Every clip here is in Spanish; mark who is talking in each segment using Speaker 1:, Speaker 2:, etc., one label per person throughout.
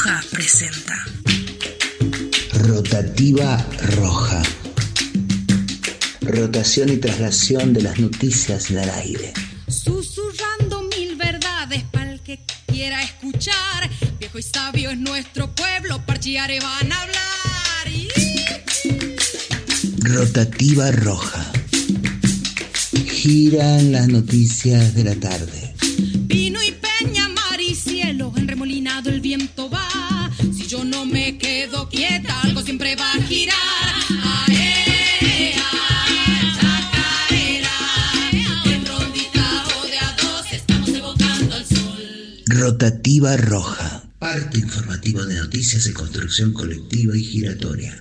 Speaker 1: Roja presenta
Speaker 2: Rotativa Roja. Rotación y traslación de las noticias del aire.
Speaker 3: Susurrando mil verdades para el que quiera escuchar. Viejo y sabio es nuestro pueblo, parchiare van a hablar.
Speaker 2: Rotativa Roja. Giran las noticias de la tarde.
Speaker 3: Vino y peña, mar y cielo, enremolinado el viento va. Si yo no me quedo quieta, algo siempre va a girar.
Speaker 2: Rotativa Roja. Parte informativo de noticias de construcción colectiva y giratoria.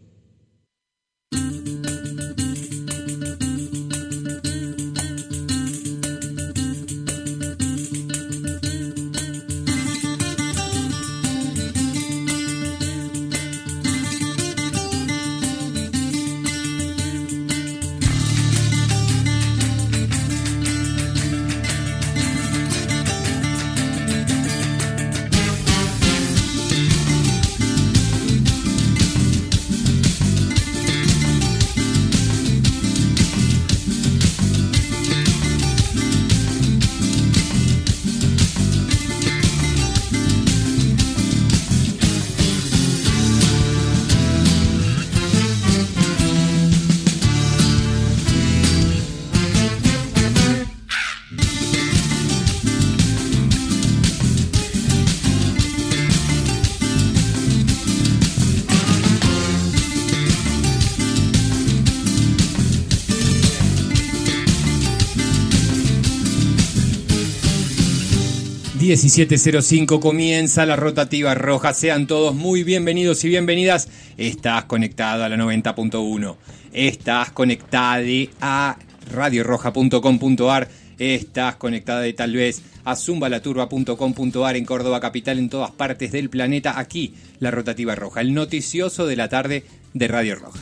Speaker 4: ...17:05 comienza la Rotativa Roja. Sean todos muy bienvenidos y bienvenidas. Estás conectado a la 90.1. Estás conectada a radioroja.com.ar. Estás conectada tal vez a zumbalaturba.com.ar en Córdoba capital, en todas partes del planeta. Aquí, la Rotativa Roja, el noticioso de la tarde de Radio Roja.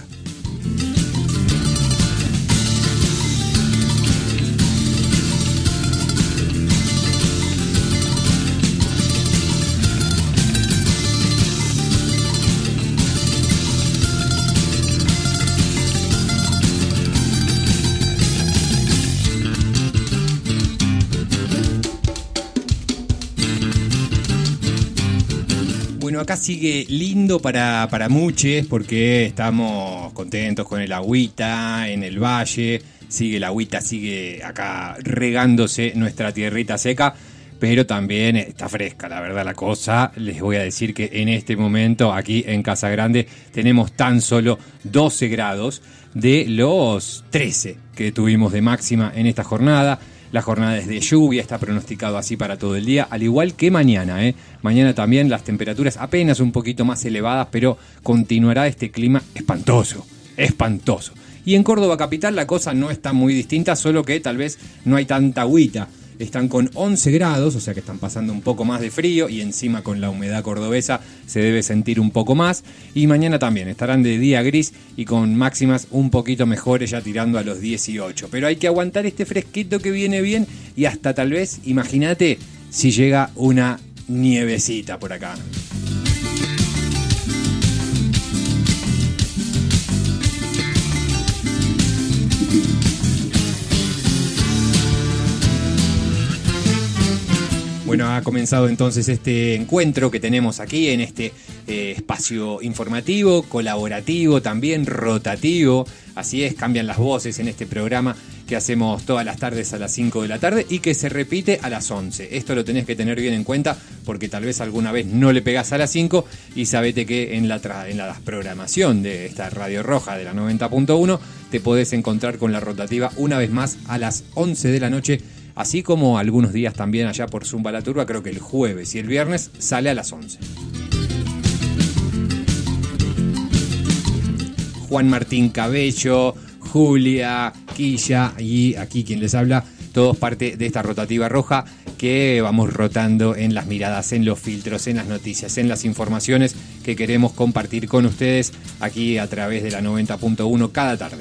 Speaker 4: Bueno, acá sigue lindo para muchos porque estamos contentos con el agüita en el valle, sigue el agüita, sigue acá regándose nuestra tierrita seca, pero también está fresca, la verdad la cosa. Les voy a decir que en este momento aquí en Casa Grande tenemos tan solo 12 grados de los 13 que tuvimos de máxima en esta jornada. La jornada es de lluvia, está pronosticado así para todo el día, al igual que mañana. Mañana también las temperaturas apenas un poquito más elevadas, pero continuará este clima espantoso, espantoso. Y en Córdoba capital la cosa no está muy distinta, solo que tal vez no hay tanta agüita. Están con 11 grados, o sea que están pasando un poco más de frío y encima con la humedad cordobesa se debe sentir un poco más. Y mañana también estarán de día gris y con máximas un poquito mejores, ya tirando a los 18. Pero hay que aguantar este fresquito que viene bien y hasta tal vez, imagínate, si llega una nievecita por acá. Bueno, ha comenzado entonces este encuentro que tenemos aquí en este espacio informativo, colaborativo, también rotativo. Así es, cambian las voces en este programa que hacemos todas las tardes a las 5 de la tarde y que se repite a las 11. Esto lo tenés que tener bien en cuenta porque tal vez alguna vez no le pegás a las 5 y sabete que en la programación de esta Radio Roja de la 90.1 te podés encontrar con la rotativa una vez más a las 11 de la noche. Así como algunos días también allá por Zumba la Turba, creo que el jueves y el viernes sale a las 11. Juan Martín Cabello, Julia, Quilla y aquí quien les habla, todos parte de esta Rotativa Roja que vamos rotando en las miradas, en los filtros, en las noticias, en las informaciones que queremos compartir con ustedes aquí a través de la 90.1 cada tarde.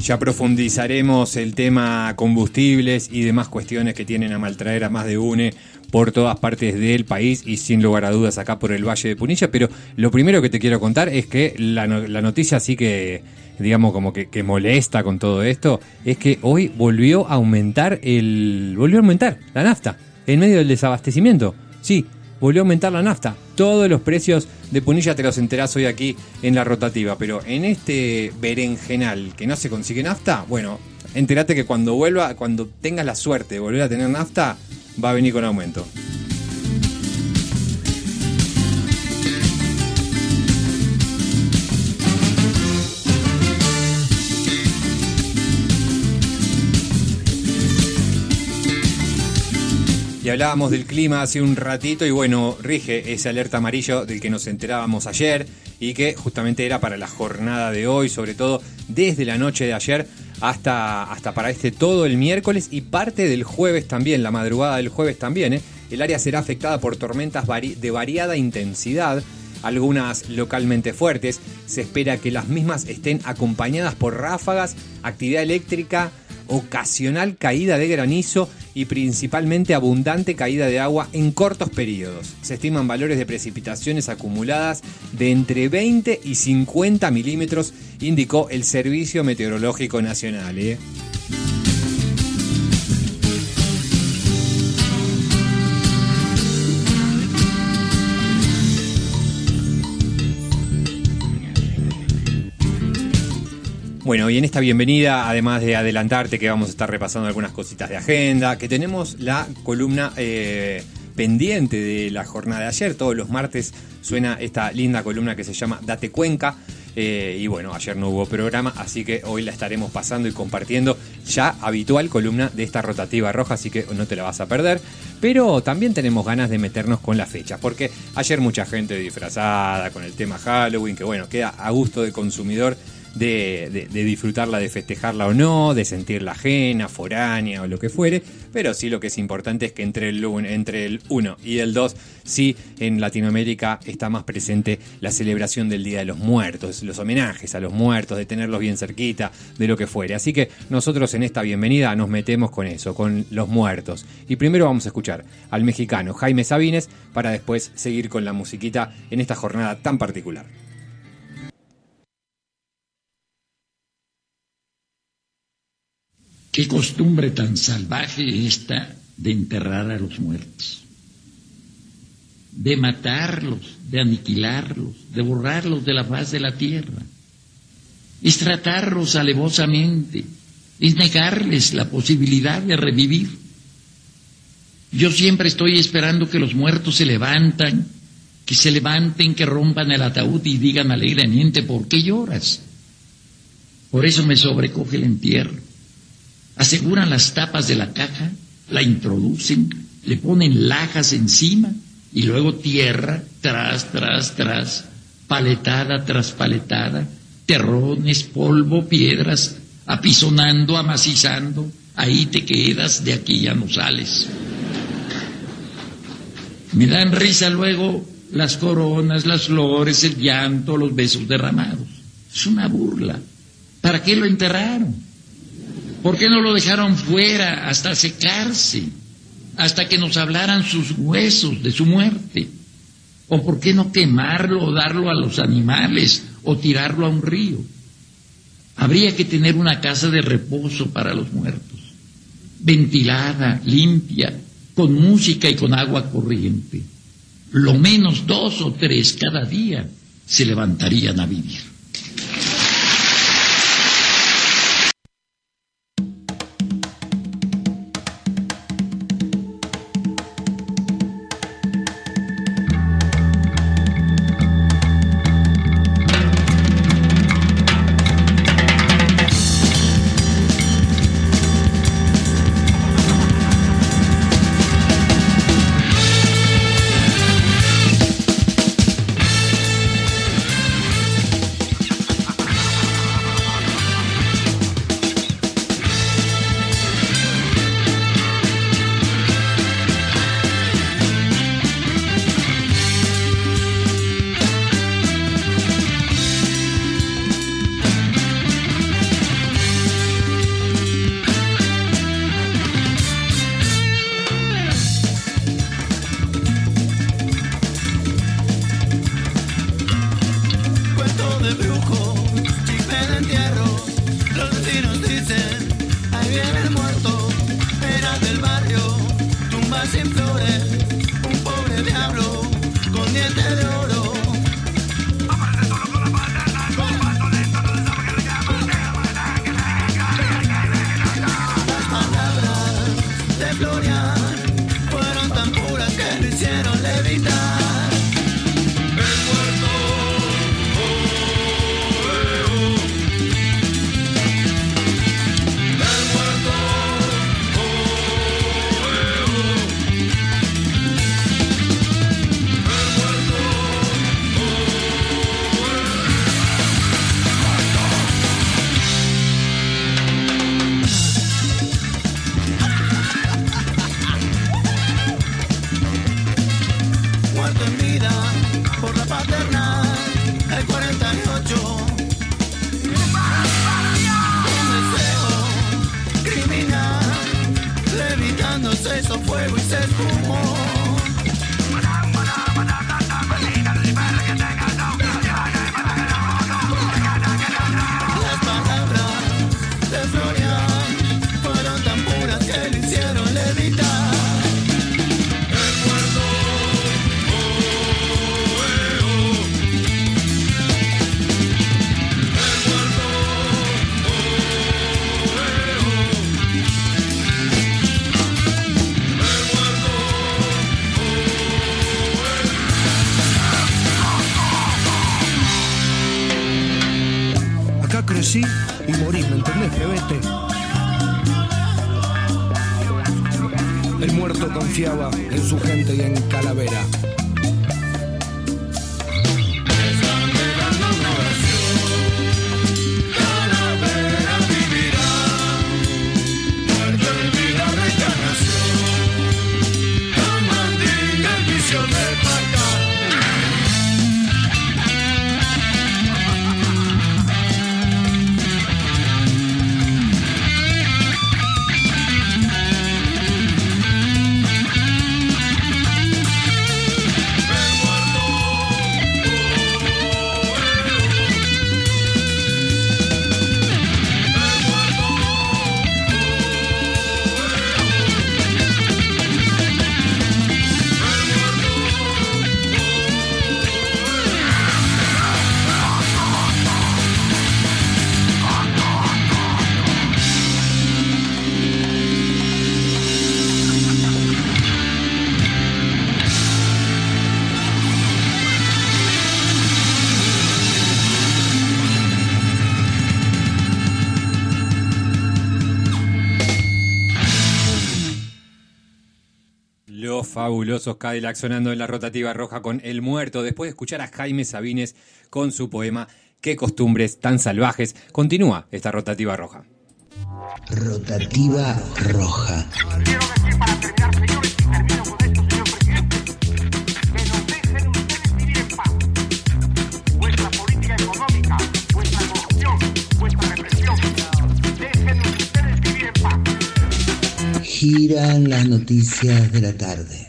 Speaker 4: Ya profundizaremos el tema combustibles y demás cuestiones que tienen a maltraer a más de UNE por todas partes del país y sin lugar a dudas acá por el Valle de Punilla. Pero lo primero que te quiero contar es que la noticia sí que, digamos, como que molesta con todo esto, es que hoy volvió a aumentar la nafta en medio del desabastecimiento. Sí, volvió a aumentar la nafta. Todos los precios de Punilla te los enterás hoy aquí en la rotativa. Pero en este berenjenal que no se consigue nafta, bueno, entérate que cuando tengas la suerte de volver a tener nafta, va a venir con aumento. Y hablábamos del clima hace un ratito y bueno, rige ese alerta amarillo del que nos enterábamos ayer y que justamente era para la jornada de hoy, sobre todo desde la noche de ayer hasta para todo el miércoles y parte del jueves también, la madrugada del jueves también. El área será afectada por tormentas de variada intensidad, algunas localmente fuertes. Se espera que las mismas estén acompañadas por ráfagas, actividad eléctrica, ocasional caída de granizo y principalmente abundante caída de agua en cortos periodos. Se estiman valores de precipitaciones acumuladas de entre 20 y 50 milímetros, indicó el Servicio Meteorológico Nacional. Bueno, y en esta bienvenida, además de adelantarte que vamos a estar repasando algunas cositas de agenda, que tenemos la columna pendiente de la jornada de ayer. Todos los martes suena esta linda columna que se llama Date Cuenca. Y bueno, ayer no hubo programa, así que hoy la estaremos pasando y compartiendo, ya habitual columna de esta rotativa roja, así que no te la vas a perder. Pero también tenemos ganas de meternos con las fechas, porque ayer mucha gente disfrazada con el tema Halloween, que bueno, queda a gusto del consumidor de disfrutarla, de festejarla o no, de sentirla ajena, foránea o lo que fuere, pero sí lo que es importante es que entre el 1 y el 2 sí en Latinoamérica está más presente la celebración del Día de los Muertos, los homenajes a los muertos, de tenerlos bien cerquita, de lo que fuere. Así que nosotros en esta bienvenida nos metemos con eso, con los muertos. Y primero vamos a escuchar al mexicano Jaime Sabines para después seguir con la musiquita en esta jornada tan particular.
Speaker 1: Qué costumbre tan salvaje esta de enterrar a los muertos, de matarlos, de aniquilarlos, de borrarlos de la faz de la tierra. Es tratarlos alevosamente, es negarles la posibilidad de revivir. Yo siempre estoy esperando que los muertos se levanten, que rompan el ataúd y digan alegremente: ¿por qué lloras? Por eso me sobrecoge el entierro. Aseguran las tapas de la caja, la introducen, le ponen lajas encima y luego tierra tras, paletada tras paletada, terrones, polvo, piedras, apisonando, amacizando. Ahí te quedas, de aquí ya no sales. Me dan risa luego las coronas, las flores, el llanto, los besos derramados. Es una burla. ¿Para qué lo enterraron? ¿Por qué no lo dejaron fuera hasta secarse, hasta que nos hablaran sus huesos de su muerte? ¿O por qué no quemarlo o darlo a los animales o tirarlo a un río? Habría que tener una casa de reposo para los muertos, ventilada, limpia, con música y con agua corriente. Lo menos 2 o 3 cada día se levantarían a vivir.
Speaker 5: sí y morís, ¿me entendés, pebete? El muerto confiaba en su gente y en Calavera.
Speaker 4: Fabulosos Cadillac sonando en la rotativa roja con El Muerto, después de escuchar a Jaime Sabines con su poema Qué costumbres tan salvajes. Continúa esta rotativa roja.
Speaker 2: Rotativa roja.
Speaker 6: Quiero decir para terminar, señores, y termino con esto, señor presidente, que nos dejen ustedes vivir en paz. Vuestra política económica, vuestra corrupción, vuestra represión, dejen ustedes vivir en paz.
Speaker 2: Giran las noticias de la tarde.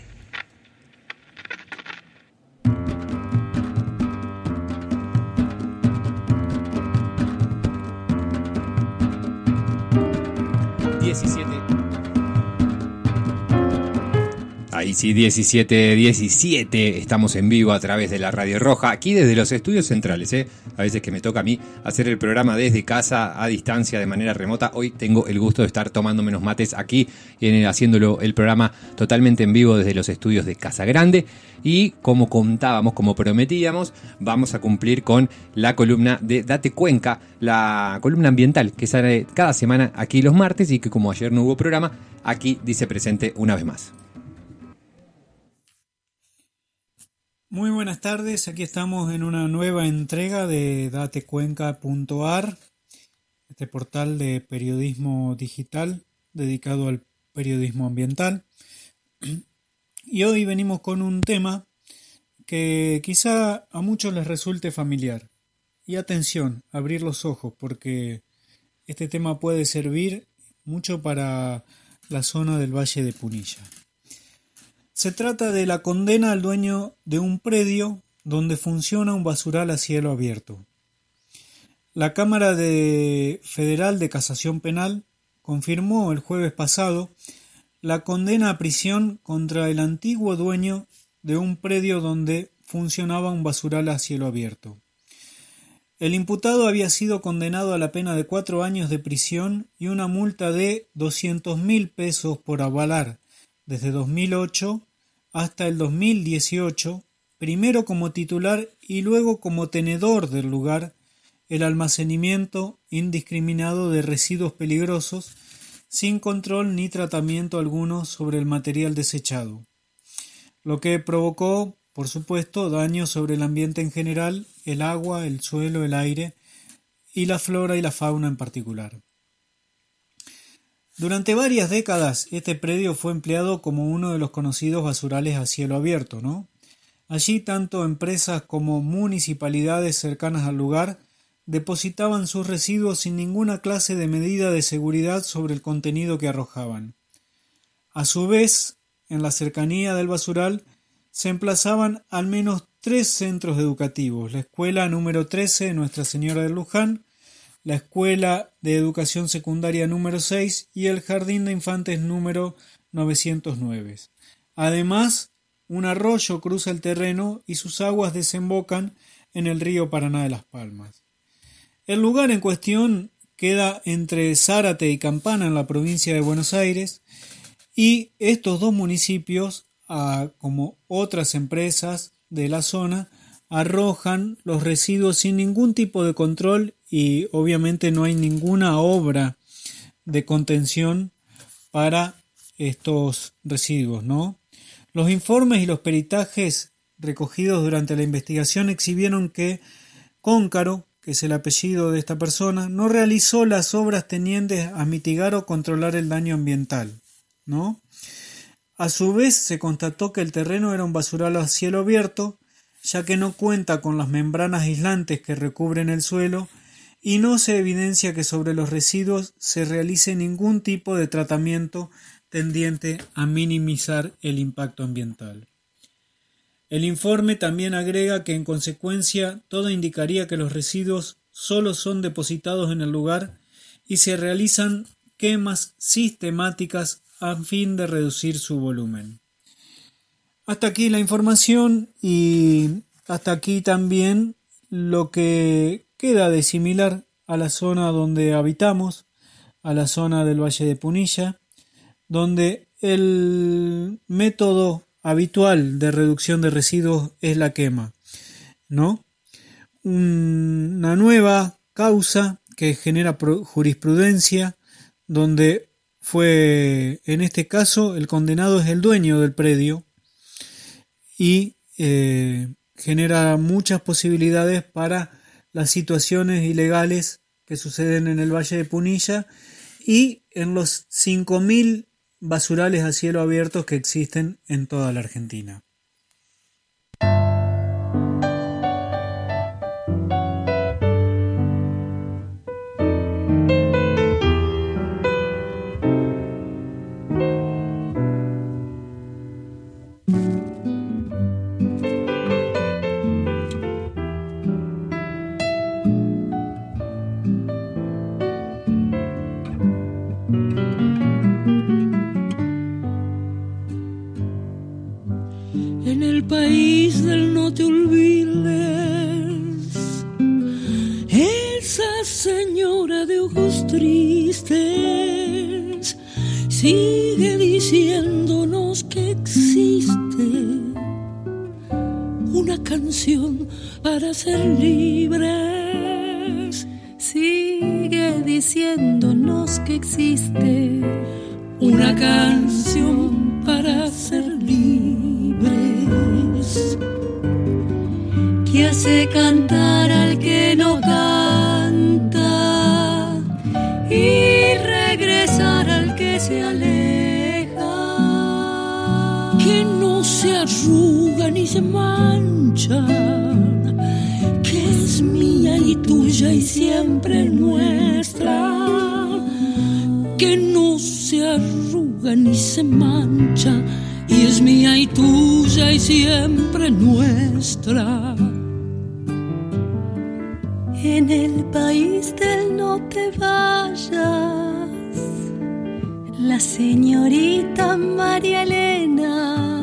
Speaker 4: Ahí sí, 17:17, estamos en vivo a través de la Radio Roja, aquí desde los estudios centrales, a veces que me toca a mí hacer el programa desde casa, a distancia, de manera remota. Hoy tengo el gusto de estar tomando menos mates aquí, haciéndolo el programa totalmente en vivo desde los estudios de Casa Grande. Y como contábamos, como prometíamos, vamos a cumplir con la columna de Date Cuenca, la columna ambiental que sale cada semana aquí los martes y que, como ayer no hubo programa, aquí dice presente una vez más.
Speaker 7: Muy buenas tardes, aquí estamos en una nueva entrega de datecuenca.ar, este portal de periodismo digital dedicado al periodismo ambiental. Y hoy venimos con un tema que quizá a muchos les resulte familiar. Y atención, abrir los ojos, porque este tema puede servir mucho para la zona del Valle de Punilla. Se trata de la condena al dueño de un predio donde funciona un basural a cielo abierto. La Cámara Federal de Casación Penal confirmó el jueves pasado la condena a prisión contra el antiguo dueño de un predio donde funcionaba un basural a cielo abierto. El imputado había sido condenado a la pena de 4 años de prisión y una multa de 200.000 pesos por avalar desde 2008 hasta el 2018, primero como titular y luego como tenedor del lugar, el almacenamiento indiscriminado de residuos peligrosos, sin control ni tratamiento alguno sobre el material desechado, lo que provocó, por supuesto, daños sobre el ambiente en general, el agua, el suelo, el aire y la flora y la fauna en particular. Durante varias décadas este predio fue empleado como uno de los conocidos basurales a cielo abierto, ¿no? Allí tanto empresas como municipalidades cercanas al lugar depositaban sus residuos sin ninguna clase de medida de seguridad sobre el contenido que arrojaban. A su vez, en la cercanía del basural se emplazaban al menos 3 centros educativos: la escuela número 13 Nuestra Señora de Luján, la Escuela de Educación Secundaria número 6 y el Jardín de Infantes número 909. Además, un arroyo cruza el terreno y sus aguas desembocan en el río Paraná de las Palmas. El lugar en cuestión queda entre Zárate y Campana en la provincia de Buenos Aires, y estos dos municipios, como otras empresas de la zona, arrojan los residuos sin ningún tipo de control y obviamente no hay ninguna obra de contención para estos residuos, ¿no? Los informes y los peritajes recogidos durante la investigación exhibieron que Cóncaro, que es el apellido de esta persona, no realizó las obras tendientes a mitigar o controlar el daño ambiental, ¿no? A su vez, se constató que el terreno era un basural a cielo abierto, ya que no cuenta con las membranas aislantes que recubren el suelo y no se evidencia que sobre los residuos se realice ningún tipo de tratamiento tendiente a minimizar el impacto ambiental. El informe también agrega que en consecuencia todo indicaría que los residuos solo son depositados en el lugar y se realizan quemas sistemáticas a fin de reducir su volumen. Hasta aquí la información y hasta aquí también lo que queda de similar a la zona donde habitamos, a la zona del Valle de Punilla, donde el método habitual de reducción de residuos es la quema, ¿no? Una nueva causa que genera jurisprudencia, donde fue, en este caso, el condenado es el dueño del predio y genera muchas posibilidades para las situaciones ilegales que suceden en el Valle de Punilla y en los 5.000 basurales a cielo abierto que existen en toda la Argentina.
Speaker 8: País del no te olvides, esa señora de ojos tristes sigue diciéndonos que existe una canción para ser libres.
Speaker 9: Sigue diciéndonos que existe
Speaker 8: una canción para ser libres,
Speaker 9: que hace cantar al que no canta y regresar al que se aleja,
Speaker 8: que no se arruga ni se mancha, que es mía y tuya y siempre nuestra, que no se arruga ni se mancha y es mía y tuya y siempre nuestra.
Speaker 9: En el país del no te vayas, la señorita María Elena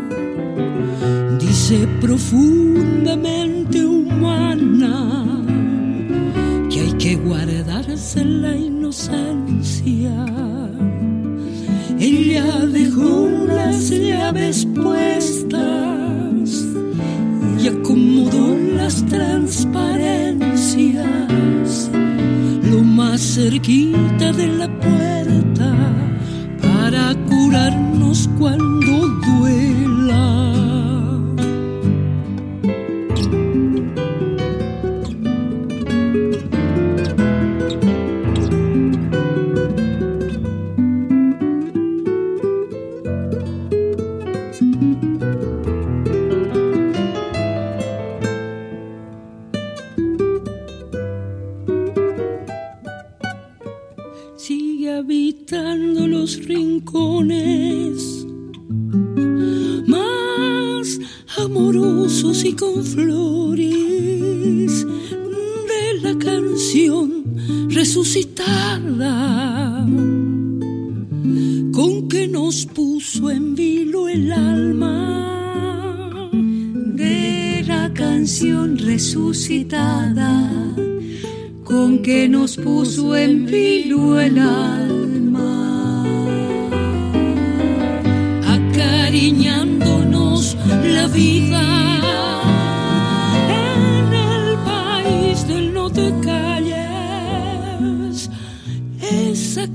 Speaker 8: dice profundamente humana que hay que guardarse la inocencia. Ella dejó las llaves puestas y acomodó las transparencias lo más cerquita de la puerta para curarnos cuando duela. Habitando los rincones más amorosos y con flores de la canción resucitada con que nos puso en vilo el alma,
Speaker 9: de la canción resucitada con que nos puso en vilo el alma,
Speaker 8: acariñándonos la vida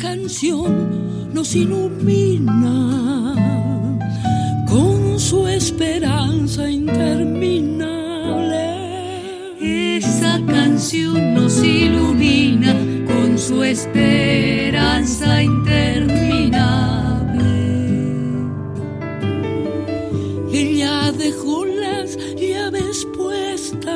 Speaker 8: canción nos ilumina con su esperanza interminable.
Speaker 9: Esa canción nos ilumina con su esperanza interminable.
Speaker 8: Ella dejó las llaves puestas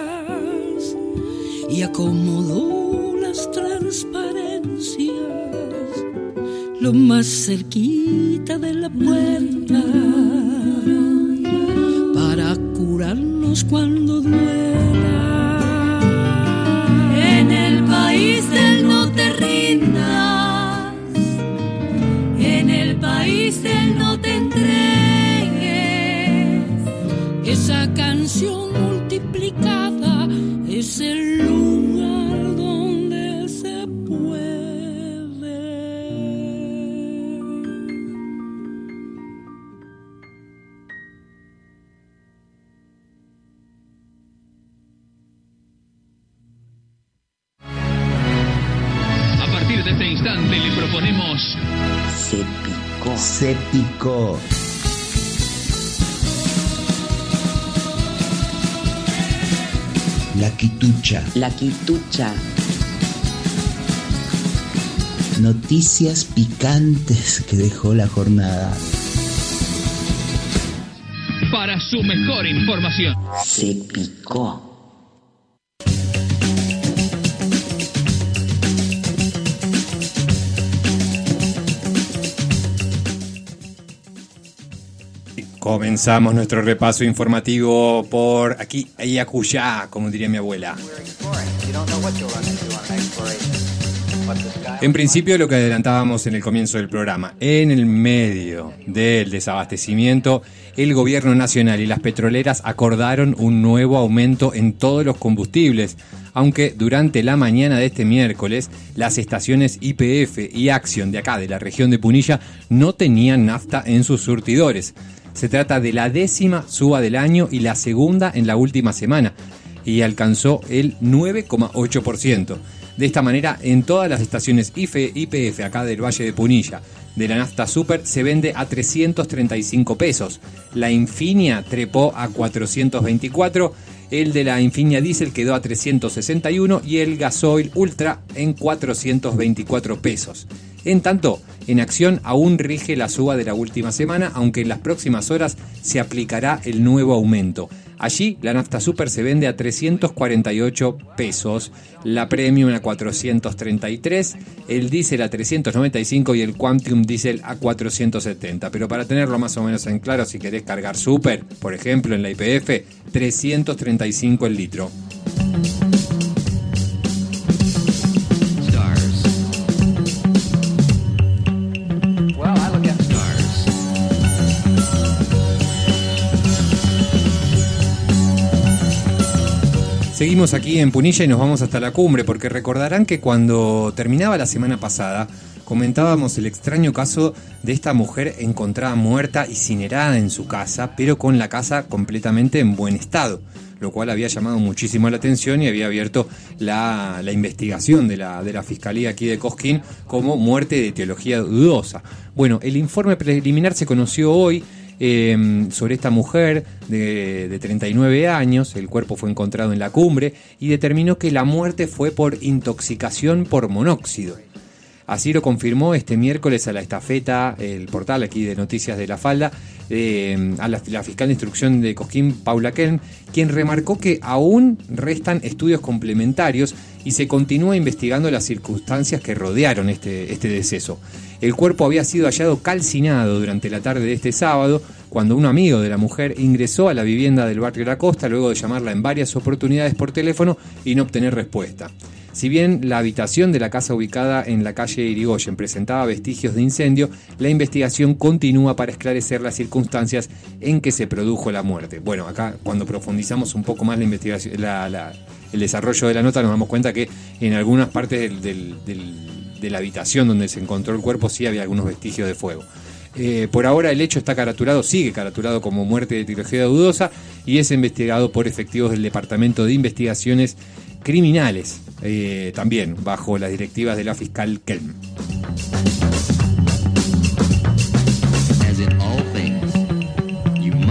Speaker 8: y acomodó las transparencias lo más cerquita de la puerta para curarnos cuando duela.
Speaker 9: En el país del no te rindas, en el país del no te entregues.
Speaker 8: Esa canción multiplicada es el lugar donde se puede.
Speaker 10: A partir de este instante le proponemos...
Speaker 2: Se picó. Se picó. La Quitucha.
Speaker 11: La Quitucha.
Speaker 2: Noticias picantes que dejó la jornada.
Speaker 10: Para su mejor información.
Speaker 11: Se picó.
Speaker 4: Comenzamos nuestro repaso informativo por aquí, Ayacuyá, como diría mi abuela. En principio, lo que adelantábamos en el comienzo del programa, en el medio del desabastecimiento, el gobierno nacional y las petroleras acordaron un nuevo aumento en todos los combustibles, aunque durante la mañana de este miércoles las estaciones YPF y Action de acá, de la región de Punilla, no tenían nafta en sus surtidores. Se trata de la 10ª suba del año y la segunda en la última semana, y alcanzó el 9,8%. De esta manera, en todas las estaciones YPF acá del Valle de Punilla, de la nafta super se vende a 335 pesos. La Infinia trepó a 424, el de la Infinia Diesel quedó a 361 y el Gasoil Ultra en 424 pesos. En tanto, en Acción aún rige la suba de la última semana, aunque en las próximas horas se aplicará el nuevo aumento. Allí la nafta super se vende a 348 pesos, la Premium a 433, el diésel a 395 y el Quantum Diesel a 470. Pero para tenerlo más o menos en claro, si querés cargar super, por ejemplo en la YPF, 335 el litro. Seguimos aquí en Punilla y nos vamos hasta la cumbre, porque recordarán que cuando terminaba la semana pasada comentábamos el extraño caso de esta mujer encontrada muerta, incinerada en su casa, pero con la casa completamente en buen estado, lo cual había llamado muchísimo la atención y había abierto la investigación de la Fiscalía aquí de Cosquín como muerte de etiología dudosa. Bueno, el informe preliminar se conoció hoy sobre esta mujer de 39 años. El cuerpo fue encontrado en la cumbre y determinó que la muerte fue por intoxicación por monóxido. Así lo confirmó este miércoles a la estafeta, el portal aquí de Noticias de la Falda, a la fiscal de instrucción de Cosquín, Paula Kelm, quien remarcó que aún restan estudios complementarios y se continúa investigando las circunstancias que rodearon este deceso. El cuerpo había sido hallado calcinado durante la tarde de este sábado, cuando un amigo de la mujer ingresó a la vivienda del barrio La Costa luego de llamarla en varias oportunidades por teléfono y no obtener respuesta. Si bien la habitación de la casa ubicada en la calle Irigoyen presentaba vestigios de incendio, la investigación continúa para esclarecer las circunstancias en que se produjo la muerte. Bueno, acá cuando profundizamos un poco más la investigación, el desarrollo de la nota, nos damos cuenta que en algunas partes de la habitación donde se encontró el cuerpo sí había algunos vestigios de fuego. Por ahora el hecho está caraturado, sigue caraturado como muerte de etiología dudosa y es investigado por efectivos del Departamento de Investigaciones Criminales, también bajo las directivas de la fiscal Kelm.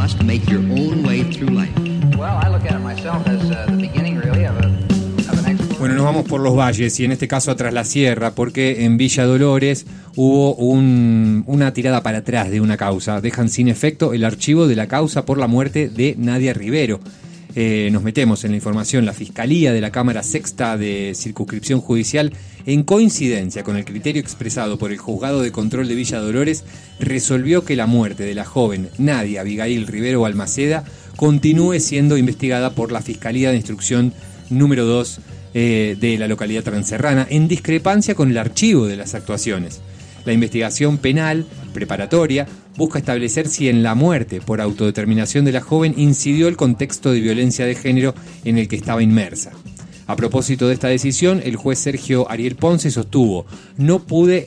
Speaker 12: must make your own way through life.
Speaker 13: Well, I look at it myself as the beginning, really, of an exploration.
Speaker 4: Bueno, nos vamos por los valles y en este caso atrás la sierra, porque en Villa Dolores hubo una tirada para atrás de una causa. Dejan sin efecto el archivo de la causa por la muerte de Nadia Rivero. Nos metemos en la información. La Fiscalía de la Cámara Sexta de Circunscripción Judicial, en coincidencia con el criterio expresado por el Juzgado de Control de Villa Dolores, resolvió que la muerte de la joven Nadia Abigail Rivero Balmaceda continúe siendo investigada por la Fiscalía de Instrucción número 2 de la localidad transerrana, en discrepancia con el archivo de las actuaciones. La investigación penal preparatoria busca establecer si en la muerte por autodeterminación de la joven incidió el contexto de violencia de género en el que estaba inmersa. A propósito de esta decisión, el juez Sergio Ariel Ponce sostuvo: no puede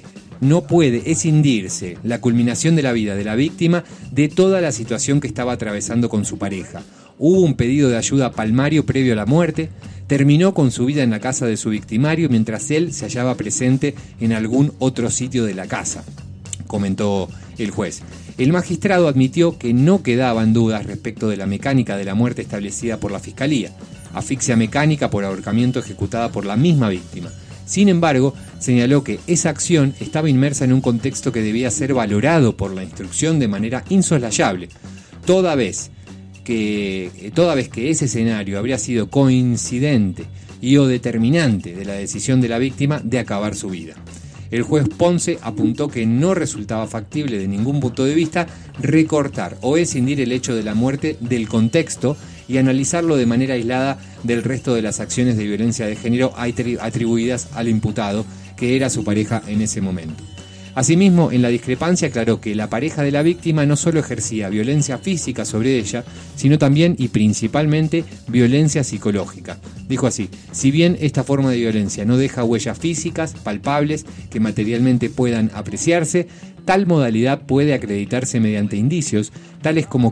Speaker 4: escindirse la culminación de la vida de la víctima de toda la situación que estaba atravesando con su pareja. Hubo un pedido de ayuda palmario previo a la muerte, terminó con su vida en la casa de su victimario mientras él se hallaba presente en algún otro sitio de la casa, comentó el juez. El magistrado admitió que no quedaban dudas respecto de la mecánica de la muerte establecida por la Fiscalía: asfixia mecánica por ahorcamiento ejecutada por la misma víctima. Sin embargo, señaló que esa acción estaba inmersa en un contexto que debía ser valorado por la instrucción de manera insoslayable, toda vez que ese escenario habría sido coincidente y o determinante de la decisión de la víctima de acabar su vida. El juez Ponce apuntó que no resultaba factible de ningún punto de vista recortar o escindir el hecho de la muerte del contexto y analizarlo de manera aislada del resto de las acciones de violencia de género atribuidas al imputado, que era su pareja en ese momento. Asimismo, en la discrepancia aclaró que la pareja de la víctima no solo ejercía violencia física sobre ella, sino también y principalmente violencia psicológica. Dijo así: si bien esta forma de violencia no deja huellas físicas palpables que materialmente puedan apreciarse, tal modalidad puede acreditarse mediante indicios, tales como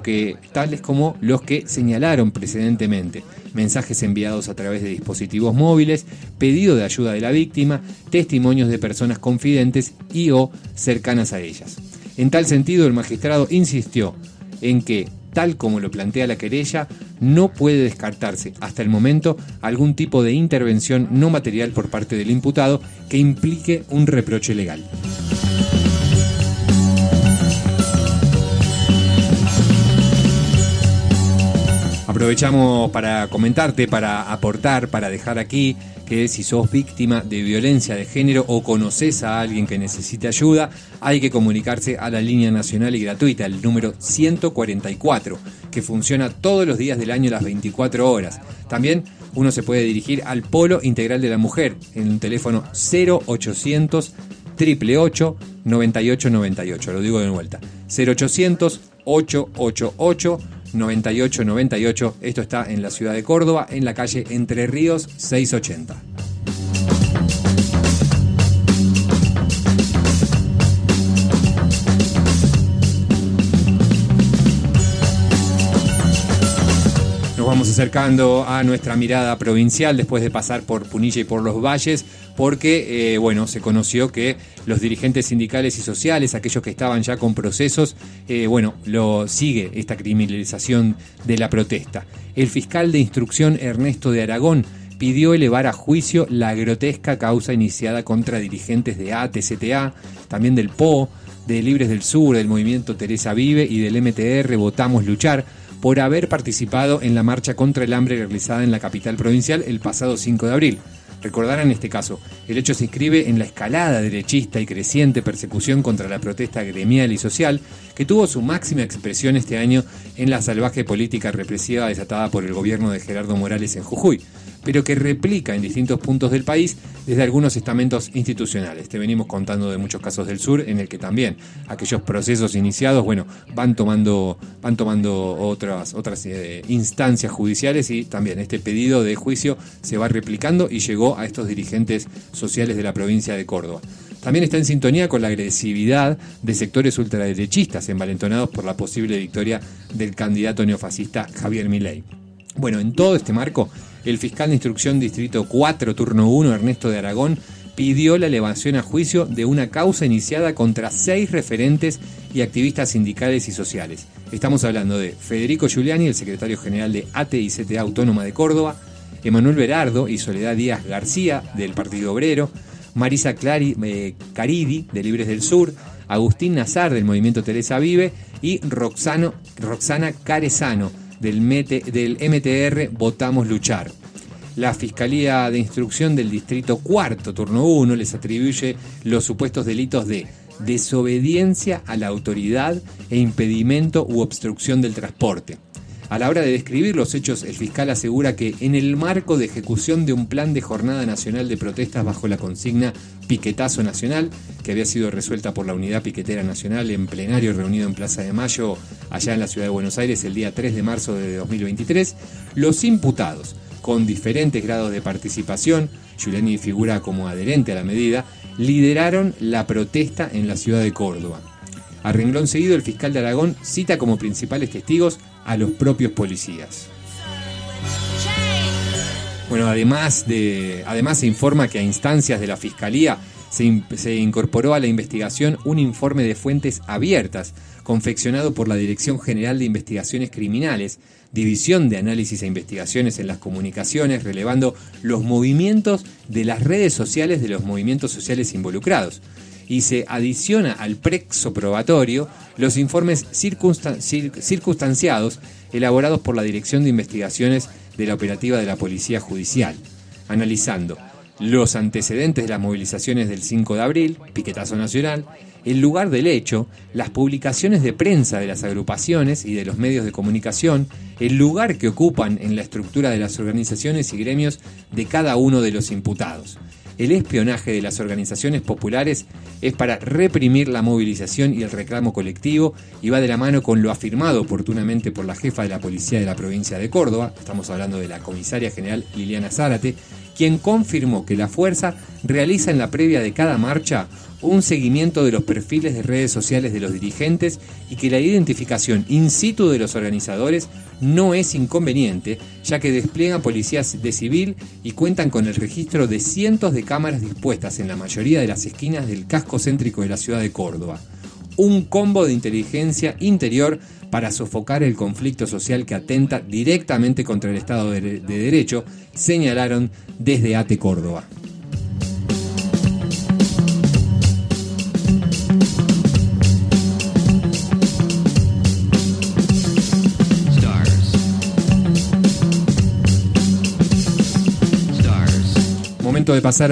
Speaker 4: los que señalaron precedentemente: mensajes enviados a través de dispositivos móviles, pedido de ayuda de la víctima, testimonios de personas confidentes y o cercanas a ellas. En tal sentido, el magistrado insistió en que, tal como lo plantea la querella, no puede descartarse hasta el momento algún tipo de intervención no material por parte del imputado que implique un reproche legal. Aprovechamos para comentarte, para aportar, para dejar aquí que si sos víctima de violencia de género o conoces a alguien que necesite ayuda, hay que comunicarse a la línea nacional y gratuita, el número 144, que funciona todos los días del año a las 24 horas. También uno se puede dirigir al Polo Integral de la Mujer en un teléfono 0800 888 9898. Lo digo de vuelta: 0800 888 9898. Esto está en la ciudad de Córdoba, en la calle Entre Ríos 680. Nos vamos acercando a nuestra mirada provincial después de pasar por Punilla y por los valles, porque se conoció que los dirigentes sindicales y sociales, aquellos que estaban ya con procesos, lo sigue esta criminalización de la protesta. El fiscal de instrucción Ernesto de Aragón pidió elevar a juicio la grotesca causa iniciada contra dirigentes de ATCTA, también del PO, de Libres del Sur, del Movimiento Teresa Vive y del MTR Votamos Luchar, por haber participado en la marcha contra el hambre realizada en la capital provincial el pasado 5 de abril. Recordarán este caso. El hecho se inscribe en la escalada derechista y creciente persecución contra la protesta gremial y social que tuvo su máxima expresión este año en la salvaje política represiva desatada por el gobierno de Gerardo Morales en Jujuy, pero que replica en distintos puntos del país desde algunos estamentos institucionales. Te venimos contando de muchos casos del sur en el que también aquellos procesos iniciados, van tomando otras instancias judiciales, y también este pedido de juicio se va replicando y llegó a estos dirigentes sociales de la provincia de Córdoba. También está en sintonía con la agresividad de sectores ultraderechistas envalentonados por la posible victoria del candidato neofascista Javier Milei. En todo este marco, el fiscal de instrucción Distrito 4, Turno 1, Ernesto de Aragón, pidió la elevación a juicio de una causa iniciada contra 6 referentes y activistas sindicales y sociales. Estamos hablando de Federico Giuliani, el secretario general de ATE y CTA Autónoma de Córdoba, Emanuel Berardo y Soledad Díaz García, del Partido Obrero, Marisa Caridi, de Libres del Sur, Agustín Nazar, del Movimiento Teresa Vive, y Roxana Carezano, del MTR Votamos Luchar. La Fiscalía de Instrucción del Distrito Cuarto, Turno 1, les atribuye los supuestos delitos de desobediencia a la autoridad e impedimento u obstrucción del transporte. A la hora de describir los hechos, el fiscal asegura que en el marco de ejecución de un plan de jornada nacional de protestas bajo la consigna Piquetazo Nacional, que había sido resuelta por la Unidad Piquetera Nacional en plenario reunido en Plaza de Mayo, allá en la ciudad de Buenos Aires, el día 3 de marzo de 2023, los imputados, con diferentes grados de participación, Giuliani figura como adherente a la medida, lideraron la protesta en la ciudad de Córdoba. A renglón seguido, el fiscal de Aragón cita como principales testigos a los propios policías. Bueno, además se informa que a instancias de la Fiscalía se incorporó a la investigación un informe de fuentes abiertas, confeccionado por la Dirección General de Investigaciones Criminales, División de Análisis e Investigaciones en las Comunicaciones, relevando los movimientos de las redes sociales de los movimientos sociales involucrados. Y se adiciona al plexo probatorio los informes circunstanciados elaborados por la Dirección de Investigaciones de la Operativa de la Policía Judicial, analizando los antecedentes de las movilizaciones del 5 de abril, Piquetazo Nacional, el lugar del hecho, las publicaciones de prensa de las agrupaciones y de los medios de comunicación, el lugar que ocupan en la estructura de las organizaciones y gremios de cada uno de los imputados. El espionaje de las organizaciones populares es para reprimir la movilización y el reclamo colectivo y va de la mano con lo afirmado oportunamente por la jefa de la policía de la provincia de Córdoba, estamos hablando de la comisaria general Liliana Zárate, quien confirmó que la fuerza realiza en la previa de cada marcha un seguimiento de los perfiles de redes sociales de los dirigentes y que la identificación in situ de los organizadores no es inconveniente, ya que despliegan policías de civil y cuentan con el registro de cientos de cámaras dispuestas en la mayoría de las esquinas del casco céntrico de la ciudad de Córdoba. Un combo de inteligencia interior para sofocar el conflicto social que atenta directamente contra el Estado de Derecho, señalaron desde ATE Córdoba. Momento de pasar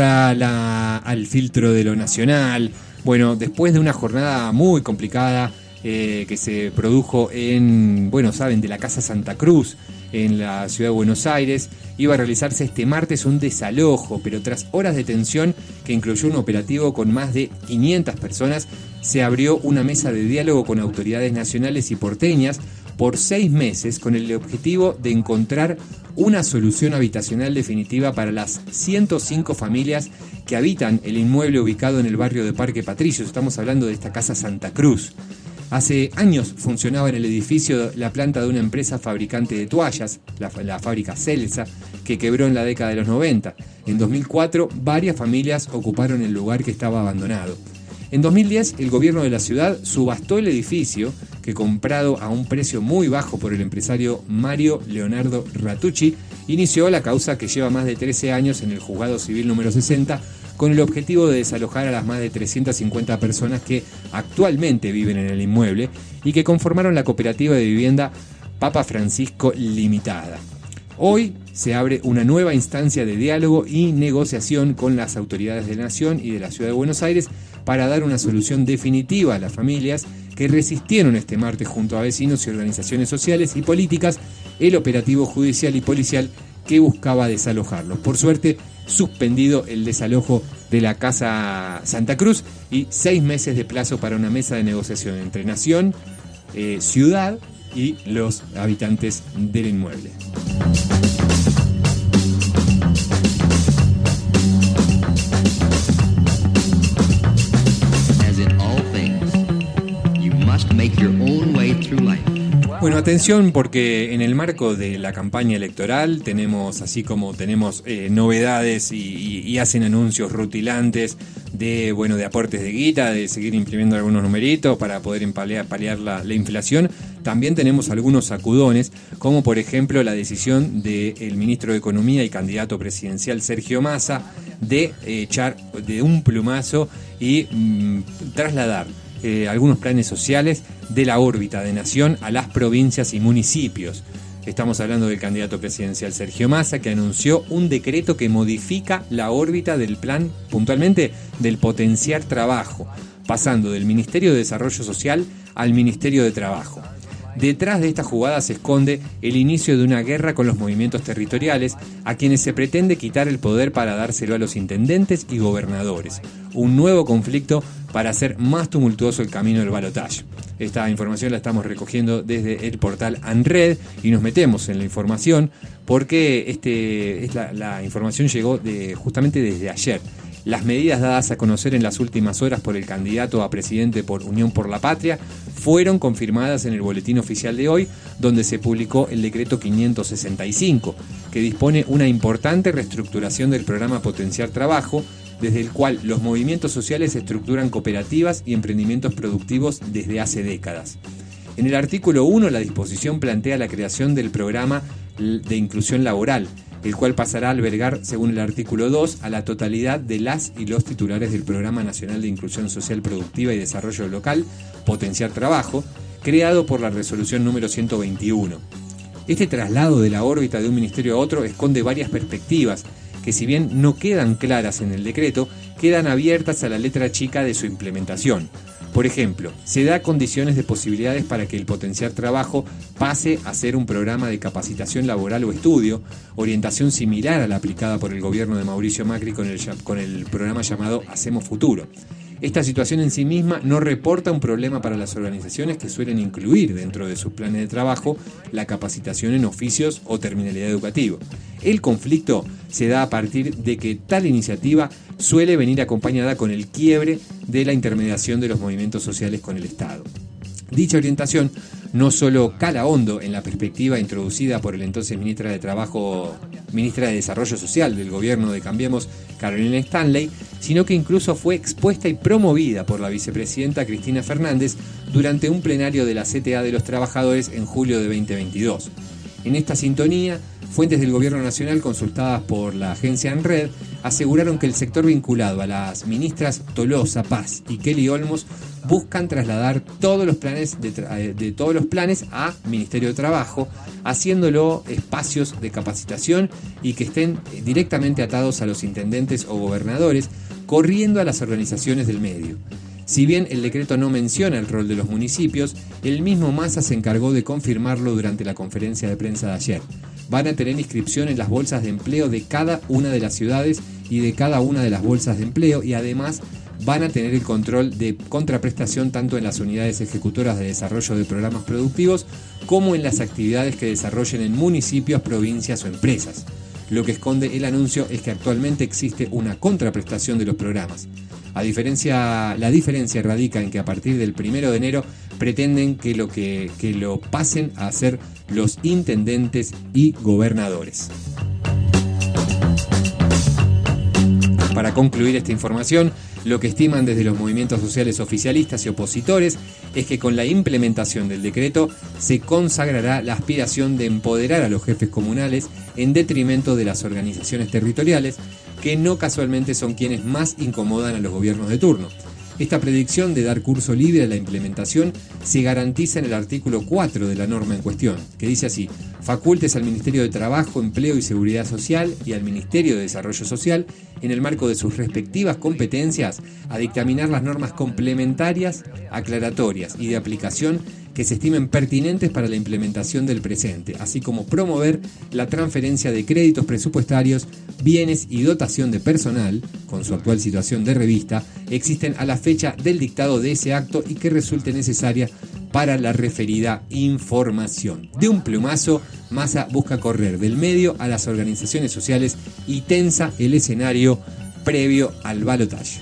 Speaker 4: al filtro de lo nacional. Bueno, después de una jornada muy complicada que se produjo en, de la Casa Santa Cruz, en la ciudad de Buenos Aires, iba a realizarse este martes un desalojo, pero tras horas de tensión que incluyó un operativo con más de 500 personas, se abrió una mesa de diálogo con autoridades nacionales y porteñas por 6 meses con el objetivo de encontrar una solución habitacional definitiva para las 105 familias que habitan el inmueble ubicado en el barrio de Parque Patricios. Estamos hablando de esta Casa Santa Cruz. Hace años funcionaba en el edificio la planta de una empresa fabricante de toallas, la fábrica Celsa, que quebró en la década de los 90. En 2004, varias familias ocuparon el lugar que estaba abandonado. En 2010, el gobierno de la ciudad subastó el edificio, que comprado a un precio muy bajo por el empresario Mario Leonardo Ratucci, inició la causa que lleva más de 13 años en el Juzgado Civil número 60, con el objetivo de desalojar a las más de 350 personas que actualmente viven en el inmueble y que conformaron la cooperativa de vivienda Papa Francisco Limitada. Hoy se abre una nueva instancia de diálogo y negociación con las autoridades de la Nación y de la Ciudad de Buenos Aires para dar una solución definitiva a las familias que resistieron este martes junto a vecinos y organizaciones sociales y políticas el operativo judicial y policial que buscaba desalojarlos. Por suerte, suspendido el desalojo de la Casa Santa Cruz y 6 meses de plazo para una mesa de negociación entre Nación, ciudad y los habitantes del inmueble.
Speaker 12: As in all things, you must make your own way through life.
Speaker 4: Bueno, atención, porque en el marco de la campaña electoral tenemos, así como tenemos novedades y hacen anuncios rutilantes de aportes de guita, de seguir imprimiendo algunos numeritos para poder paliar la inflación, también tenemos algunos sacudones, como por ejemplo la decisión del ministro de Economía y candidato presidencial Sergio Massa de echar de un plumazo y trasladar algunos planes sociales de la órbita de nación a las provincias y municipios. Estamos hablando del candidato presidencial Sergio Massa, que anunció un decreto que modifica la órbita del plan, puntualmente del potenciar trabajo, pasando del Ministerio de Desarrollo Social al Ministerio de Trabajo. Detrás de esta jugada se esconde el inicio de una guerra con los movimientos territoriales, a quienes se pretende quitar el poder para dárselo a los intendentes y gobernadores. Un nuevo conflicto para hacer más tumultuoso el camino del balotaje. Esta información la estamos recogiendo desde el portal ANRED y nos metemos en la información porque la información llegó justamente desde ayer. Las medidas dadas a conocer en las últimas horas por el candidato a presidente por Unión por la Patria fueron confirmadas en el boletín oficial de hoy, donde se publicó el decreto 565, que dispone una importante reestructuración del programa Potenciar Trabajo, desde el cual los movimientos sociales estructuran cooperativas y emprendimientos productivos desde hace décadas. En el artículo 1, la disposición plantea la creación del programa de inclusión laboral, el cual pasará a albergar, según el artículo 2, a la totalidad de las y los titulares del Programa Nacional de Inclusión Social Productiva y Desarrollo Local, Potenciar Trabajo, creado por la resolución número 121. Este traslado de la órbita de un ministerio a otro esconde varias perspectivas que, si bien no quedan claras en el decreto, quedan abiertas a la letra chica de su implementación. Por ejemplo, se da condiciones de posibilidades para que el Potenciar Trabajo pase a ser un programa de capacitación laboral o estudio, orientación similar a la aplicada por el gobierno de Mauricio Macri con el programa llamado Hacemos Futuro. Esta situación en sí misma no reporta un problema para las organizaciones que suelen incluir dentro de sus planes de trabajo la capacitación en oficios o terminalidad educativa. El conflicto se da a partir de que tal iniciativa suele venir acompañada con el quiebre de la intermediación de los movimientos sociales con el Estado. Dicha orientación no solo cala hondo en la perspectiva introducida por el entonces ministra de Desarrollo Social del gobierno de Cambiemos, Carolina Stanley, sino que incluso fue expuesta y promovida por la vicepresidenta Cristina Fernández durante un plenario de la CTA de los Trabajadores en julio de 2022. En esta sintonía, fuentes del Gobierno Nacional consultadas por la agencia ANRED aseguraron que el sector vinculado a las ministras Tolosa, Paz y Kelly Olmos buscan trasladar todos los planes de todos los planes a Ministerio de Trabajo, haciéndolo espacios de capacitación y que estén directamente atados a los intendentes o gobernadores, corriendo a las organizaciones del medio. Si bien el decreto no menciona el rol de los municipios, el mismo Massa se encargó de confirmarlo durante la conferencia de prensa de ayer. Van a tener inscripción en las bolsas de empleo de cada una de las ciudades y de cada una de las bolsas de empleo, y además van a tener el control de contraprestación tanto en las unidades ejecutoras de desarrollo de programas productivos como en las actividades que desarrollen en municipios, provincias o empresas. Lo que esconde el anuncio es que actualmente existe una contraprestación de los programas. La diferencia radica en que a partir del 1 de enero pretenden que lo pasen a hacer los intendentes y gobernadores. Para concluir esta información, lo que estiman desde los movimientos sociales oficialistas y opositores es que con la implementación del decreto se consagrará la aspiración de empoderar a los jefes comunales en detrimento de las organizaciones territoriales, que no casualmente son quienes más incomodan a los gobiernos de turno. Esta predicción de dar curso libre a la implementación se garantiza en el artículo 4 de la norma en cuestión, que dice así: facultes al Ministerio de Trabajo, Empleo y Seguridad Social y al Ministerio de Desarrollo Social, en el marco de sus respectivas competencias, a dictaminar las normas complementarias, aclaratorias y de aplicación que se estimen pertinentes para la implementación del presente, así como promover la transferencia de créditos presupuestarios, bienes y dotación de personal, con su actual situación de revista, existen a la fecha del dictado de ese acto y que resulte necesaria para la referida información. De un plumazo, Massa busca correr del medio a las organizaciones sociales y tensa el escenario previo al balotaje.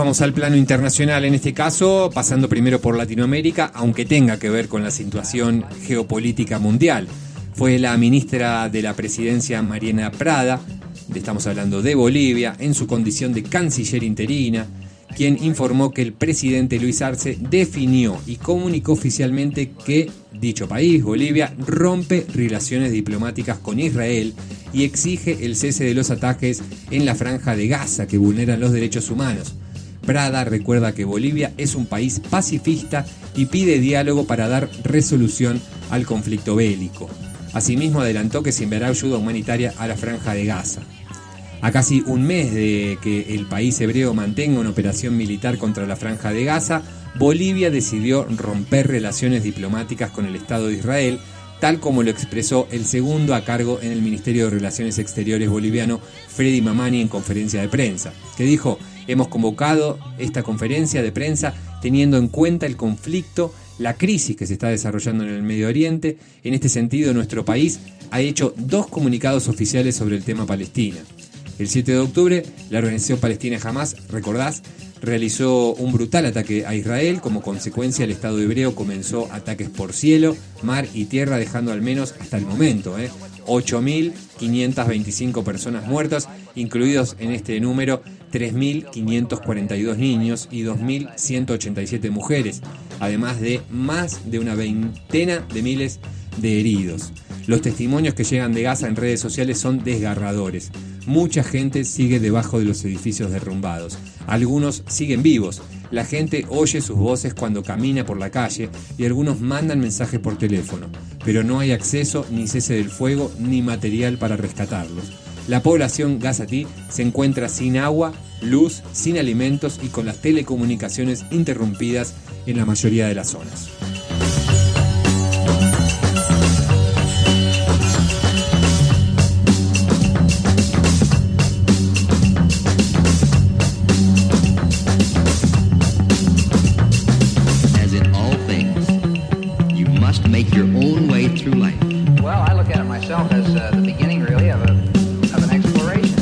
Speaker 4: vamos al plano internacional en este caso, pasando primero por Latinoamérica, aunque tenga que ver con la situación geopolítica mundial. Fue la ministra de la Presidencia, Mariana Prada, estamos hablando de Bolivia, en su condición de canciller interina, quien informó que el presidente Luis Arce definió y comunicó oficialmente que dicho país, Bolivia, rompe relaciones diplomáticas con Israel y exige el cese de los ataques en la franja de Gaza que vulneran los derechos humanos. Prada recuerda que Bolivia es un país pacifista y pide diálogo para dar resolución al conflicto bélico. Asimismo, adelantó que se enviará ayuda humanitaria a la franja de Gaza. A casi un mes de que el país hebreo mantenga una operación militar contra la franja de Gaza, Bolivia decidió romper relaciones diplomáticas con el Estado de Israel, tal como lo expresó el segundo a cargo en el Ministerio de Relaciones Exteriores boliviano, Freddy Mamani, en conferencia de prensa, que dijo: hemos convocado esta conferencia de prensa teniendo en cuenta el conflicto, la crisis que se está desarrollando en el Medio Oriente. En este sentido, nuestro país ha hecho 2 comunicados oficiales sobre el tema Palestina. El 7 de octubre, la organización palestina Hamas, recordás, realizó un brutal ataque a Israel. Como consecuencia, el Estado hebreo comenzó ataques por cielo, mar y tierra, dejando al menos hasta el momento 8.525 personas muertas, incluidos en este número 3.542 niños y 2.187 mujeres, además de más de una veintena de miles de heridos. Los testimonios que llegan de Gaza en redes sociales son desgarradores. Mucha gente sigue debajo de los edificios derrumbados. Algunos siguen vivos. La gente oye sus voces cuando camina por la calle y algunos mandan mensajes por teléfono. Pero no hay acceso, ni cese del fuego, ni material para rescatarlos. La población gazatí se encuentra sin agua, luz, sin alimentos y con las telecomunicaciones interrumpidas en la mayoría de las zonas.
Speaker 12: Make your own way through life.
Speaker 13: Well, I look at it myself as the beginning, really, of an exploration.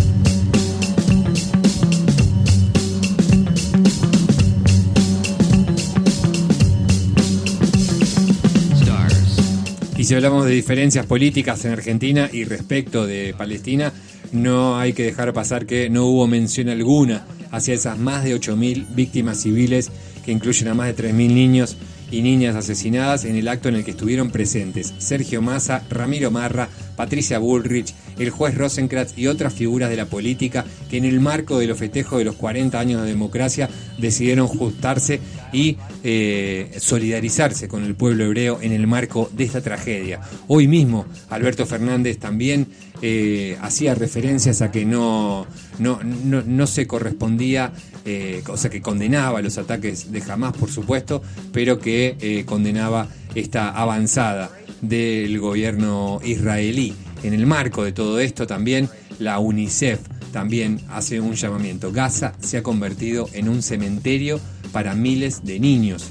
Speaker 4: Stars. Y si hablamos de diferencias políticas en Argentina y respecto de Palestina, no hay que dejar pasar que no hubo mención alguna hacia esas más de 8.000 víctimas civiles, que incluyen a más de 3.000 niños y niñas asesinadas en el acto en el que estuvieron presentes Sergio Massa, Ramiro Marra, Patricia Bullrich, el juez Rosenkrantz y otras figuras de la política que en el marco de los festejos de los 40 años de democracia decidieron juntarse y solidarizarse con el pueblo hebreo en el marco de esta tragedia. Hoy mismo Alberto Fernández también hacía referencias a que no se correspondía, o sea, que condenaba los ataques de Hamas, por supuesto, pero que condenaba esta avanzada del gobierno israelí. En el marco de todo esto también la UNICEF también hace un llamamiento. Gaza se ha convertido en un cementerio para miles de niños.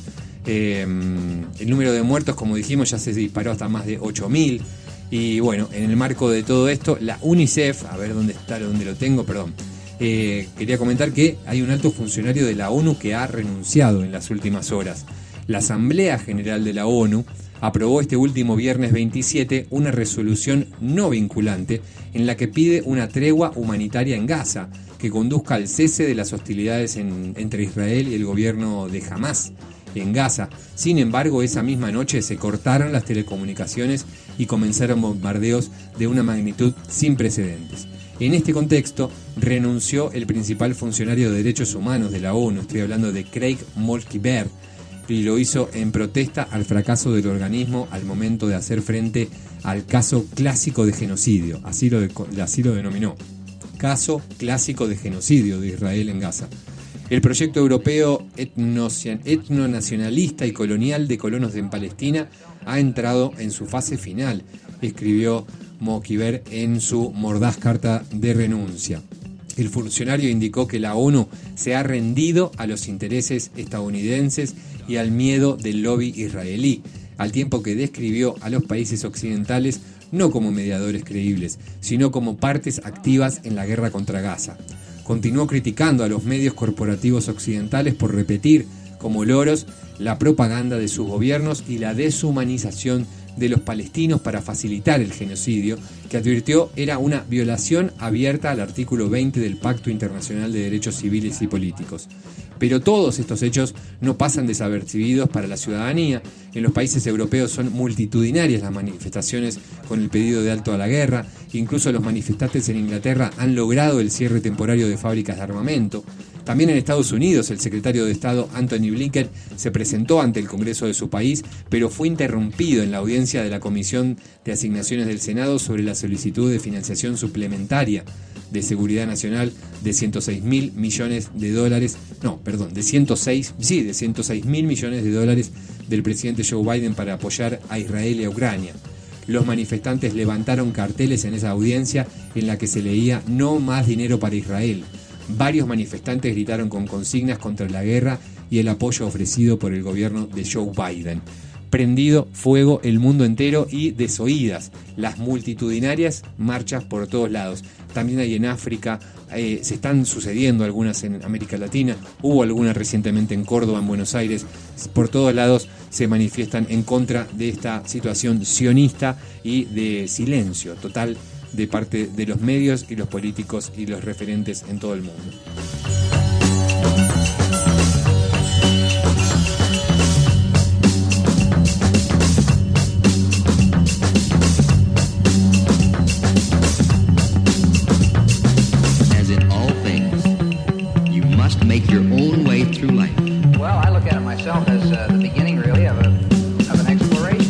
Speaker 4: El número de muertos, como dijimos, ya se disparó hasta más de 8.000. Y bueno, en el marco de todo esto, la UNICEF, a ver dónde está, dónde lo tengo, perdón. Quería comentar que hay un alto funcionario de la ONU que ha renunciado en las últimas horas. La Asamblea General de la ONU aprobó este último viernes 27 una resolución no vinculante en la que pide una tregua humanitaria en Gaza que conduzca al cese de las hostilidades entre Israel y el gobierno de Hamas en Gaza. Sin embargo, esa misma noche se cortaron las telecomunicaciones y comenzaron bombardeos de una magnitud sin precedentes. En este contexto, renunció el principal funcionario de derechos humanos de la ONU, estoy hablando de Craig Molkiber, y lo hizo en protesta al fracaso del organismo al momento de hacer frente al caso clásico de genocidio, así lo denominó, caso clásico de genocidio de Israel en Gaza. El proyecto europeo etnonacionalista y colonial de colonos en Palestina ha entrado en su fase final, escribió Molkiber en su mordaz carta de renuncia. El funcionario indicó que la ONU se ha rendido a los intereses estadounidenses y al miedo del lobby israelí, al tiempo que describió a los países occidentales no como mediadores creíbles, sino como partes activas en la guerra contra Gaza. continuó criticando a los medios corporativos occidentales por repetir como loros la propaganda de sus gobiernos y la deshumanización de los palestinos para facilitar el genocidio, que advirtió era una violación abierta al artículo 20 del Pacto Internacional de Derechos Civiles y Políticos. Pero todos estos hechos no pasan desapercibidos para la ciudadanía. En los países europeos son multitudinarias las manifestaciones con el pedido de alto a la guerra. Incluso los manifestantes en Inglaterra han logrado el cierre temporario de fábricas de armamento. También en Estados Unidos, el secretario de Estado Anthony Blinken se presentó ante el Congreso de su país, pero fue interrumpido en la audiencia de la Comisión de Asignaciones del Senado sobre la solicitud de financiación suplementaria de seguridad nacional de 106 mil millones de dólares, de 106 mil millones de dólares del presidente Joe Biden para apoyar a Israel y a Ucrania. Los manifestantes levantaron carteles en esa audiencia en la que se leía "No más dinero para Israel". Varios manifestantes gritaron con consignas contra la guerra y el apoyo ofrecido por el gobierno de Joe Biden. Prendido fuego el mundo entero y desoídas las multitudinarias marchas por todos lados. También hay en África, se están sucediendo algunas en América Latina, hubo algunas recientemente en Córdoba, en Buenos Aires. Por todos lados se manifiestan en contra de esta situación sionista y de silencio total de parte de los medios y los políticos y los referentes en todo el mundo.
Speaker 12: As in all things, you must make your own way through life.
Speaker 13: Well, I look at it myself as the beginning, really, of an exploration.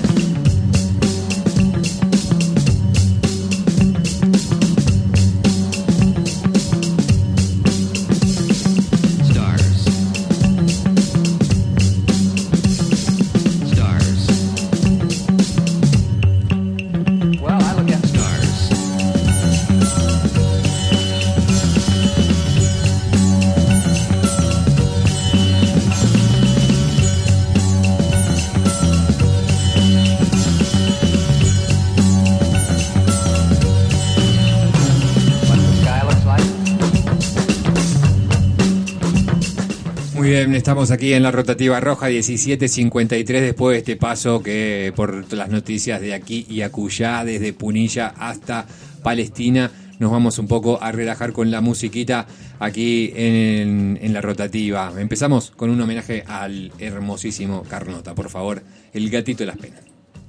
Speaker 4: Muy bien, estamos aquí en la rotativa roja 17:53 después de este paso que por las noticias de aquí y acullá, desde Punilla hasta Palestina, nos vamos un poco a relajar con la musiquita aquí en la rotativa. Empezamos con un homenaje al hermosísimo Carnota, por favor, El gatito de las penas.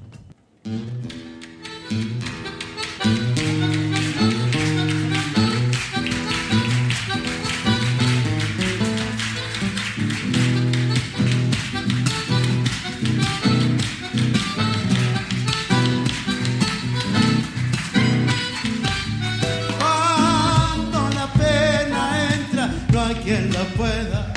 Speaker 14: Quien la pueda.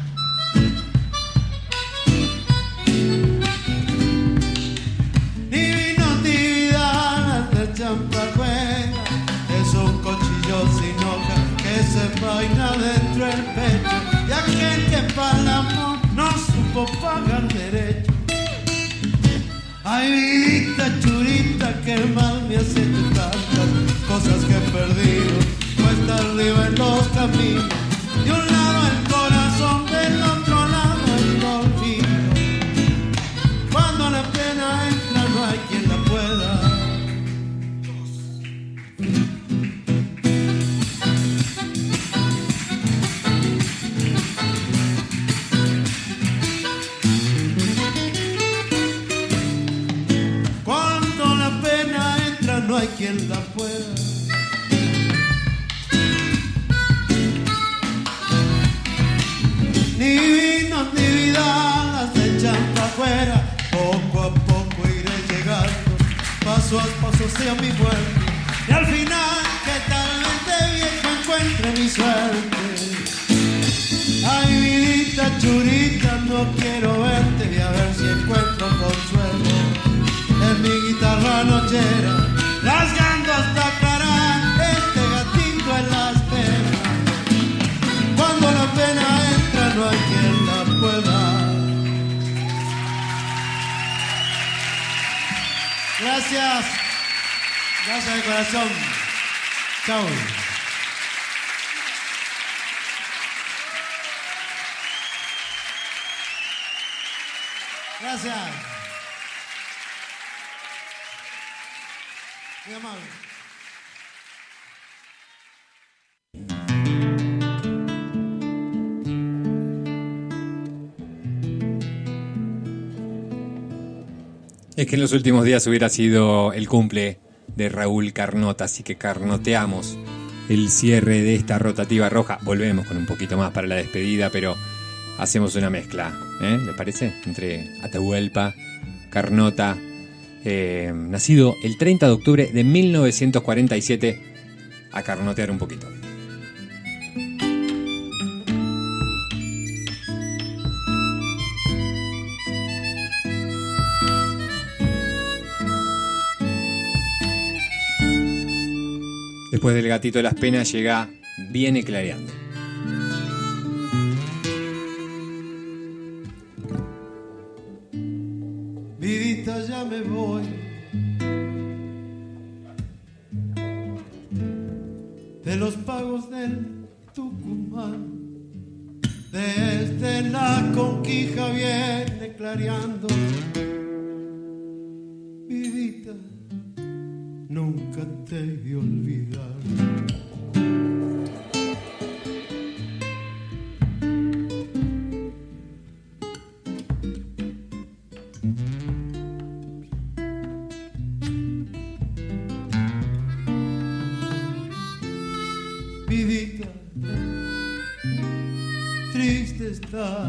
Speaker 14: Ni vino actividad de champacuela, es un cuchillo sin hoja que se vaina dentro del pecho, y aquel que para el amor no supo pagar derecho. Ay, vidita churita, que mal me has hecho tantas cosas que he perdido, cuesta arriba en los caminos. De un lado el corazón, del otro lado el olvido. Cuando la pena entra no hay quien la pueda. Cuando la pena entra no hay quien la pueda. Ni vino ni vida las echan para afuera. Poco a poco iré llegando, paso a paso hacia mi muerte, y al final que tal vez de viejo encuentre mi suerte. Ay, vidita churita, no quiero verte, y a ver si encuentro consuelo en mi guitarra nochera, rasgando hasta aclarar este gatito en las penas. Cuando la pena entra no hay quien la pueda. Gracias. Gracias de corazón. Chao. Gracias. Muy amable.
Speaker 4: Es que en los últimos días hubiera sido el cumple de Raúl Carnota, así que carnoteamos el cierre de esta rotativa roja. Volvemos con un poquito más para la despedida, pero hacemos una mezcla, ¿les parece? Entre Atahualpa, Carnota, nacido el 30 de octubre de 1947, a carnotear un poquito. Después del Gatito de las Penas llega Viene Clareando.
Speaker 14: Vidita, ya me voy. De los pagos del Tucumán, desde la Conquija viene clareando. Vidita, nunca te he de olvidar. Vidita, triste está,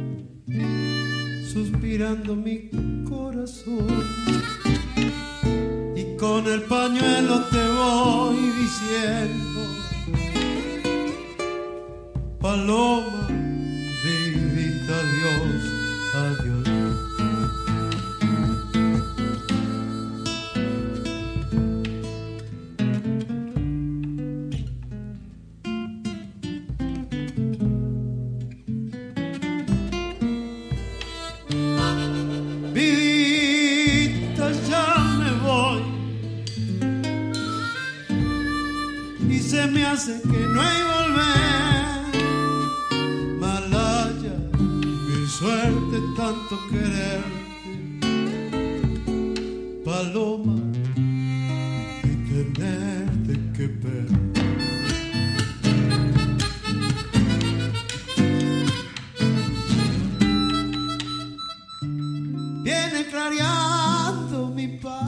Speaker 14: suspirando mi corazón. Y con el pañuelo te voy diciendo, paloma, vidita, adiós, adiós. Vidita, ya me voy. Y se me hace que no hay volver. Malaya, mi suerte tanto quererte. Paloma, y tenerte que perder. Viene clareando mi paz.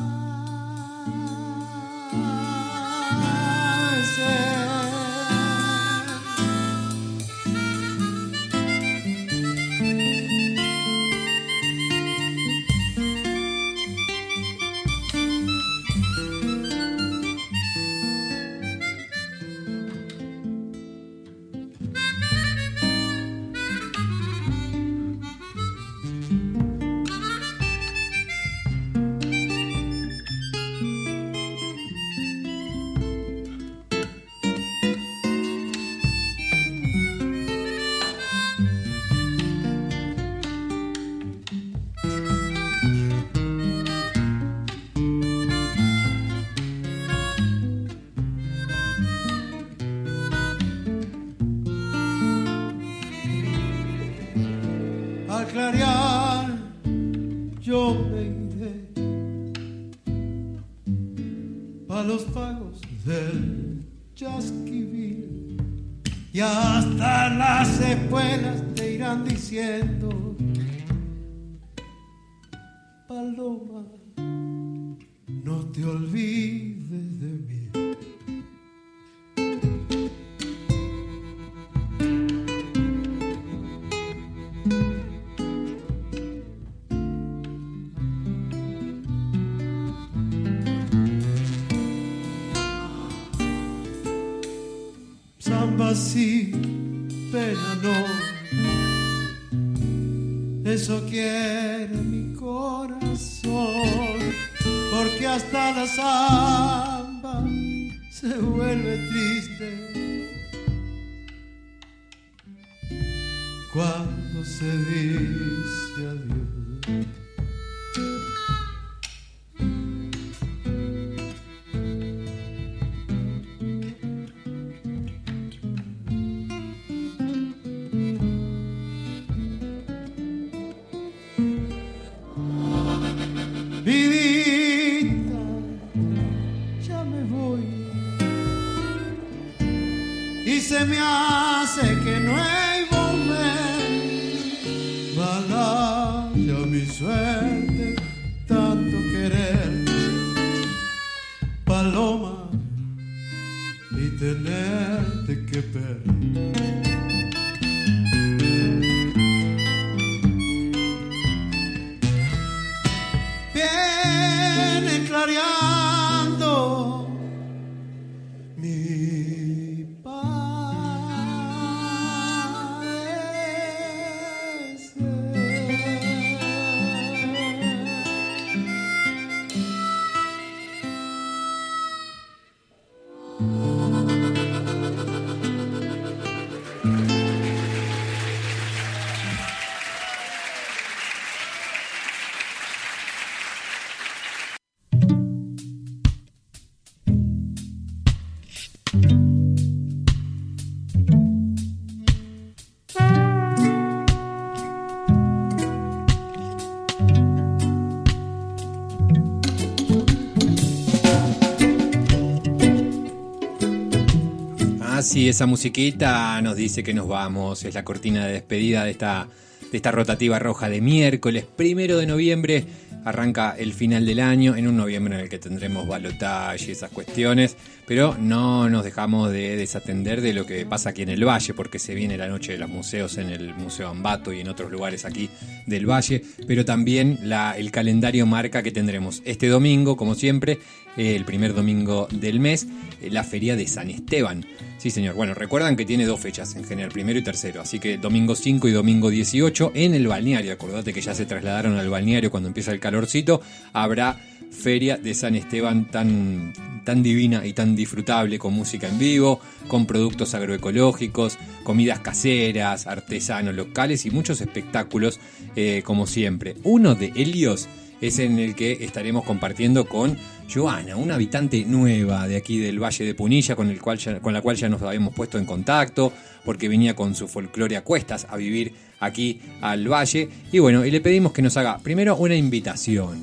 Speaker 14: Al clarear yo me iré pa' los pagos del Chasquivir, y hasta las espuelas te irán diciendo, paloma, no te olvides de mí. Samba sí, pena no, eso quiere mi corazón, porque hasta la samba se vuelve triste cuando se dice adiós. voy. Y se me hace que no hay volver. Mala ya mi suerte, tanto querer, paloma, y tenerte que perder. Viene clareando mi
Speaker 4: Sí, esa musiquita nos dice que nos vamos. Es la cortina de despedida de esta rotativa roja de miércoles 1 de noviembre. Arranca el final del año, en un noviembre en el que tendremos balotaje y esas cuestiones, pero no nos dejamos de desatender de lo que pasa aquí en el Valle, porque se viene la noche de los museos en el Museo Ambato y en otros lugares aquí del Valle, pero también el calendario marca que tendremos este domingo, como siempre, el primer domingo del mes, la Feria de San Esteban. Sí, señor. Bueno, recuerdan que tiene 2 fechas en general, 1 y 3, así que domingo 5 y domingo 18 en el balneario. Acordate que ya se trasladaron al balneario cuando empieza el calorcito. Habrá Feria de San Esteban tan divina y tan disfrutable, con música en vivo, con productos agroecológicos, comidas caseras, artesanos locales y muchos espectáculos, como siempre. Uno de ellos es en el que estaremos compartiendo con Joana, una habitante nueva de aquí del Valle de Punilla, con la cual ya nos habíamos puesto en contacto, porque venía con su folclore a cuestas a vivir aquí al Valle. Y bueno, y le pedimos que nos haga primero una invitación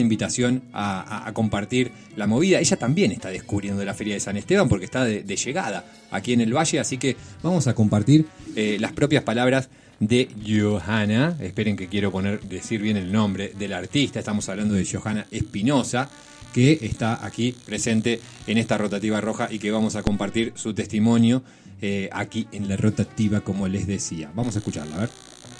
Speaker 4: a compartir la movida. Ella también está descubriendo la Feria de San Esteban porque está de llegada aquí en el Valle, así que vamos a compartir las propias palabras de Johanna. Esperen que quiero decir bien el nombre del artista. Estamos hablando de Johanna Espinosa, que está aquí presente en esta rotativa roja y que vamos a compartir su testimonio aquí en la rotativa, como les decía. Vamos a escucharla, a ver.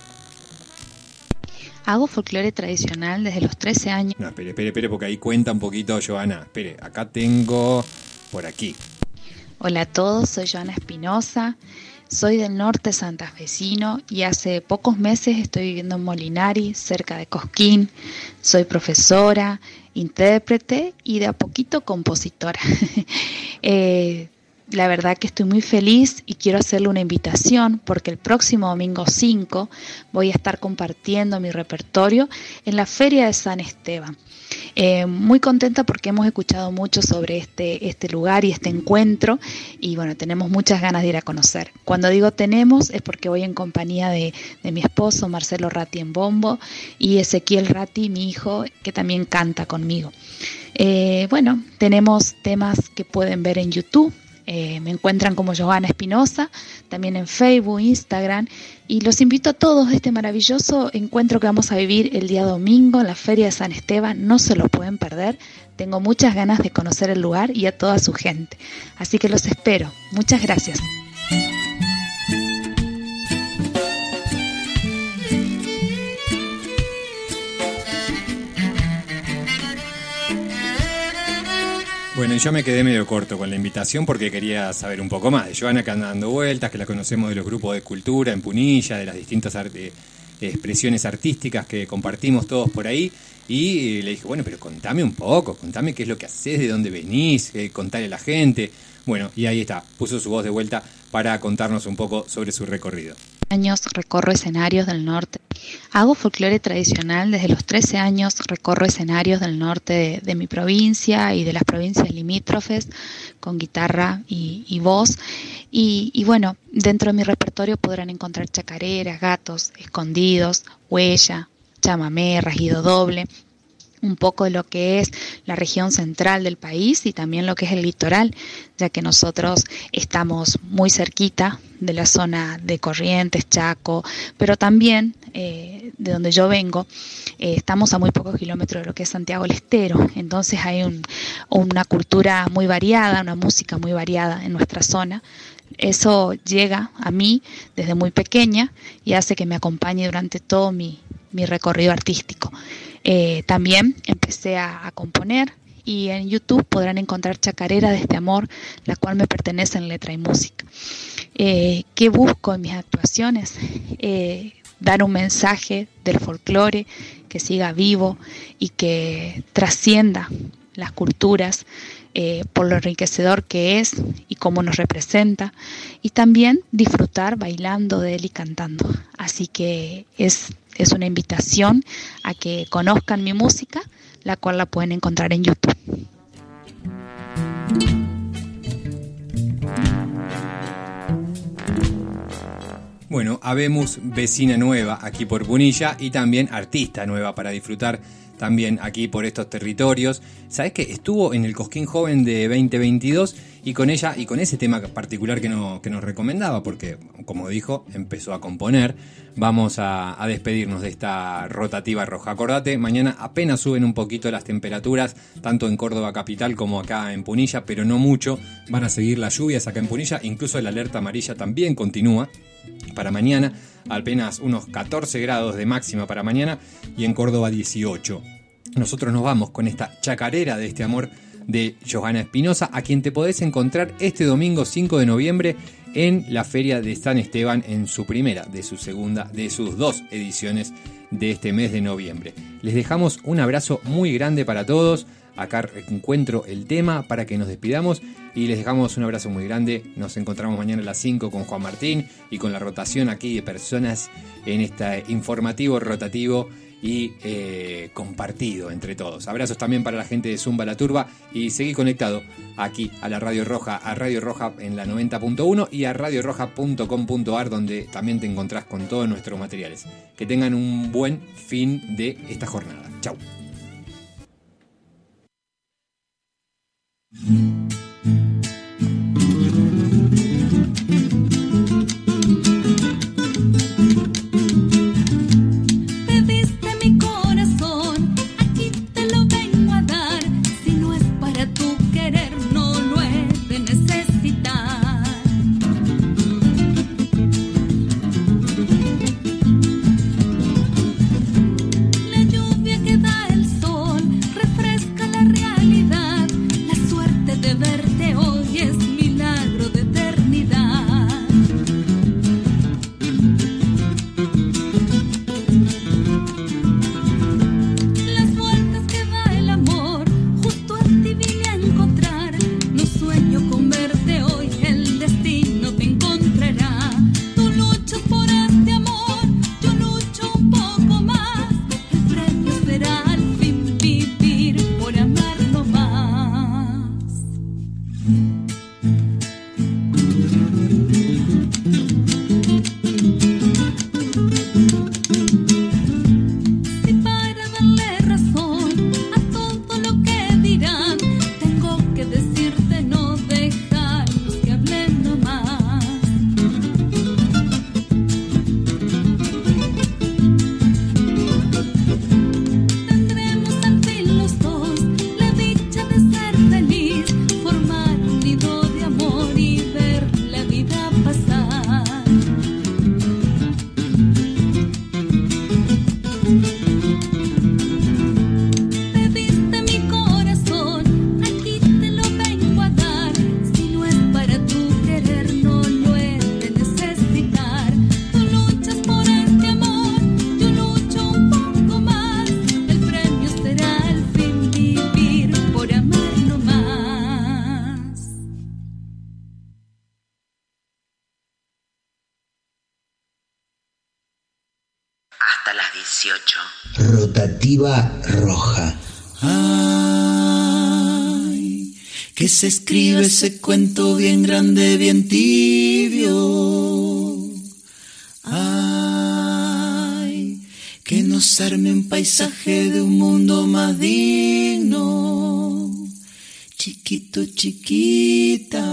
Speaker 15: Hago folclore tradicional desde los 13 años.
Speaker 4: No, espere, porque ahí cuenta un poquito, Johanna. Espere, acá tengo por aquí.
Speaker 15: Hola a todos, soy Johanna Espinosa. Soy del norte santafesino y hace pocos meses estoy viviendo en Molinari, cerca de Cosquín. Soy profesora, intérprete y de a poquito compositora. La verdad que estoy muy feliz y quiero hacerle una invitación porque el próximo domingo 5 voy a estar compartiendo mi repertorio en la Feria de San Esteban. Muy contenta porque hemos escuchado mucho sobre este lugar y este encuentro y bueno, tenemos muchas ganas de ir a conocer. Cuando digo tenemos es porque voy en compañía de mi esposo Marcelo Ratti en bombo y Ezequiel Ratti, mi hijo, que también canta conmigo. Bueno, tenemos temas que pueden ver en YouTube. Me encuentran como Johanna Espinosa, también en Facebook, Instagram, y los invito a todos a este maravilloso encuentro que vamos a vivir el día domingo en la Feria de San Esteban. No se lo pueden perder, tengo muchas ganas de conocer el lugar y a toda su gente, así que los espero. Muchas gracias.
Speaker 4: Bueno, yo me quedé medio corto con la invitación porque quería saber un poco más de Johanna, que anda dando vueltas, que la conocemos de los grupos de cultura en Punilla, de las distintas expresiones artísticas que compartimos todos por ahí. Y le dije, bueno, pero contame un poco, contame qué es lo que haces, de dónde venís, contale a la gente. Bueno, y ahí está, puso su voz de vuelta para contarnos un poco sobre su recorrido.
Speaker 15: Años recorro escenarios del norte. Hago folclore tradicional desde los 13 años, recorro escenarios del norte de mi provincia y de las provincias limítrofes con guitarra y voz. Y bueno, dentro de mi repertorio podrán encontrar chacareras, gatos, escondidos, huella, chamamé, rajido doble. un poco de lo que es la región central del país y también lo que es el litoral, ya que nosotros estamos muy cerquita de la zona de Corrientes, Chaco, pero también de donde yo vengo, estamos a muy pocos kilómetros de lo que es Santiago del Estero. Entonces hay una cultura muy variada, una música muy variada en nuestra zona. Eso llega a mí desde muy pequeña y hace que me acompañe durante todo mi recorrido artístico. También empecé a componer y en YouTube podrán encontrar Chacarera de este amor, la cual me pertenece en letra y música. ¿Qué busco en mis actuaciones? Dar un mensaje del folclore que siga vivo y que trascienda las culturas por lo enriquecedor que es y cómo nos representa, y también disfrutar bailando de él y cantando. Así que es una invitación a que conozcan mi música, la cual la pueden encontrar en YouTube.
Speaker 4: Bueno, habemos vecina nueva aquí por Punilla y también artista nueva para disfrutar también aquí por estos territorios. ¿Sabés que estuvo en el Cosquín Joven de 2022 y con ella y con ese tema particular que nos recomendaba, porque como dijo, empezó a componer? Vamos a despedirnos de esta rotativa roja. Acordate, mañana apenas suben un poquito las temperaturas, tanto en Córdoba capital como acá en Punilla, pero no mucho. Van a seguir las lluvias acá en Punilla, incluso la alerta amarilla también continúa para mañana, apenas unos 14 grados de máxima para mañana y en Córdoba 18. Nosotros nos vamos con esta Chacarera de este amor de Johanna Espinosa, a quien te podés encontrar este domingo 5 de noviembre en la Feria de San Esteban, en su primera, de sus dos ediciones de este mes de noviembre. Les dejamos un abrazo muy grande para todos. Acá encuentro el tema para que nos despidamos y les dejamos un abrazo muy grande. Nos encontramos mañana a las 5 con Juan Martín y con la rotación aquí de personas en este informativo rotativo y compartido entre todos. Abrazos también para la gente de Zumba La Turba y seguí conectado aquí a la Radio Roja, a Radio Roja en la 90.1 y a radioroja.com.ar, donde también te encontrás con todos nuestros materiales. Que tengan un buen fin de esta jornada. Chau.
Speaker 9: Pediste mi corazón, aquí te lo vengo a dar. Si no es para tu querer, no lo he de necesitar. La lluvia que da el sol refresca la realidad. La suerte de verte hoy es milagro de eternidad. Las vueltas que da el amor, justo a ti vine a encontrar. No sueño con verte hoy, el destino te encontrará. Tú luchas por este amor, yo lucho un poco más. El premio será al fin vivir por amarlo más. Si para darle razón a todo lo que dirán, tengo que decirte no dejarlos que hablen nomás. Tendremos al fin los dos la dicha de ser feliz, formar un nido de amor y ver la vida pasar. Pediste mi corazón, aquí te lo vengo a dar. Si no es para tu querer, no lo he de necesitar. Tú luchas por este amor, yo lucho un poco más. El premio será al fin vivir por amarlo más.
Speaker 2: Hasta las 18. Rotativa roja.
Speaker 16: Ay, que se escribe ese cuento bien grande, bien tibio. Ay, que nos trazarme un paisaje de un mundo más digno. Chiquito, chiquita,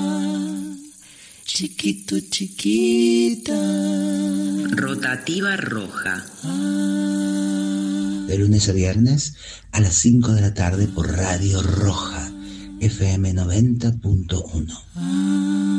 Speaker 16: chiquito, chiquita.
Speaker 11: Rotativa roja.
Speaker 2: De lunes a viernes a las 5 de la tarde por Radio Roja, FM 90.1.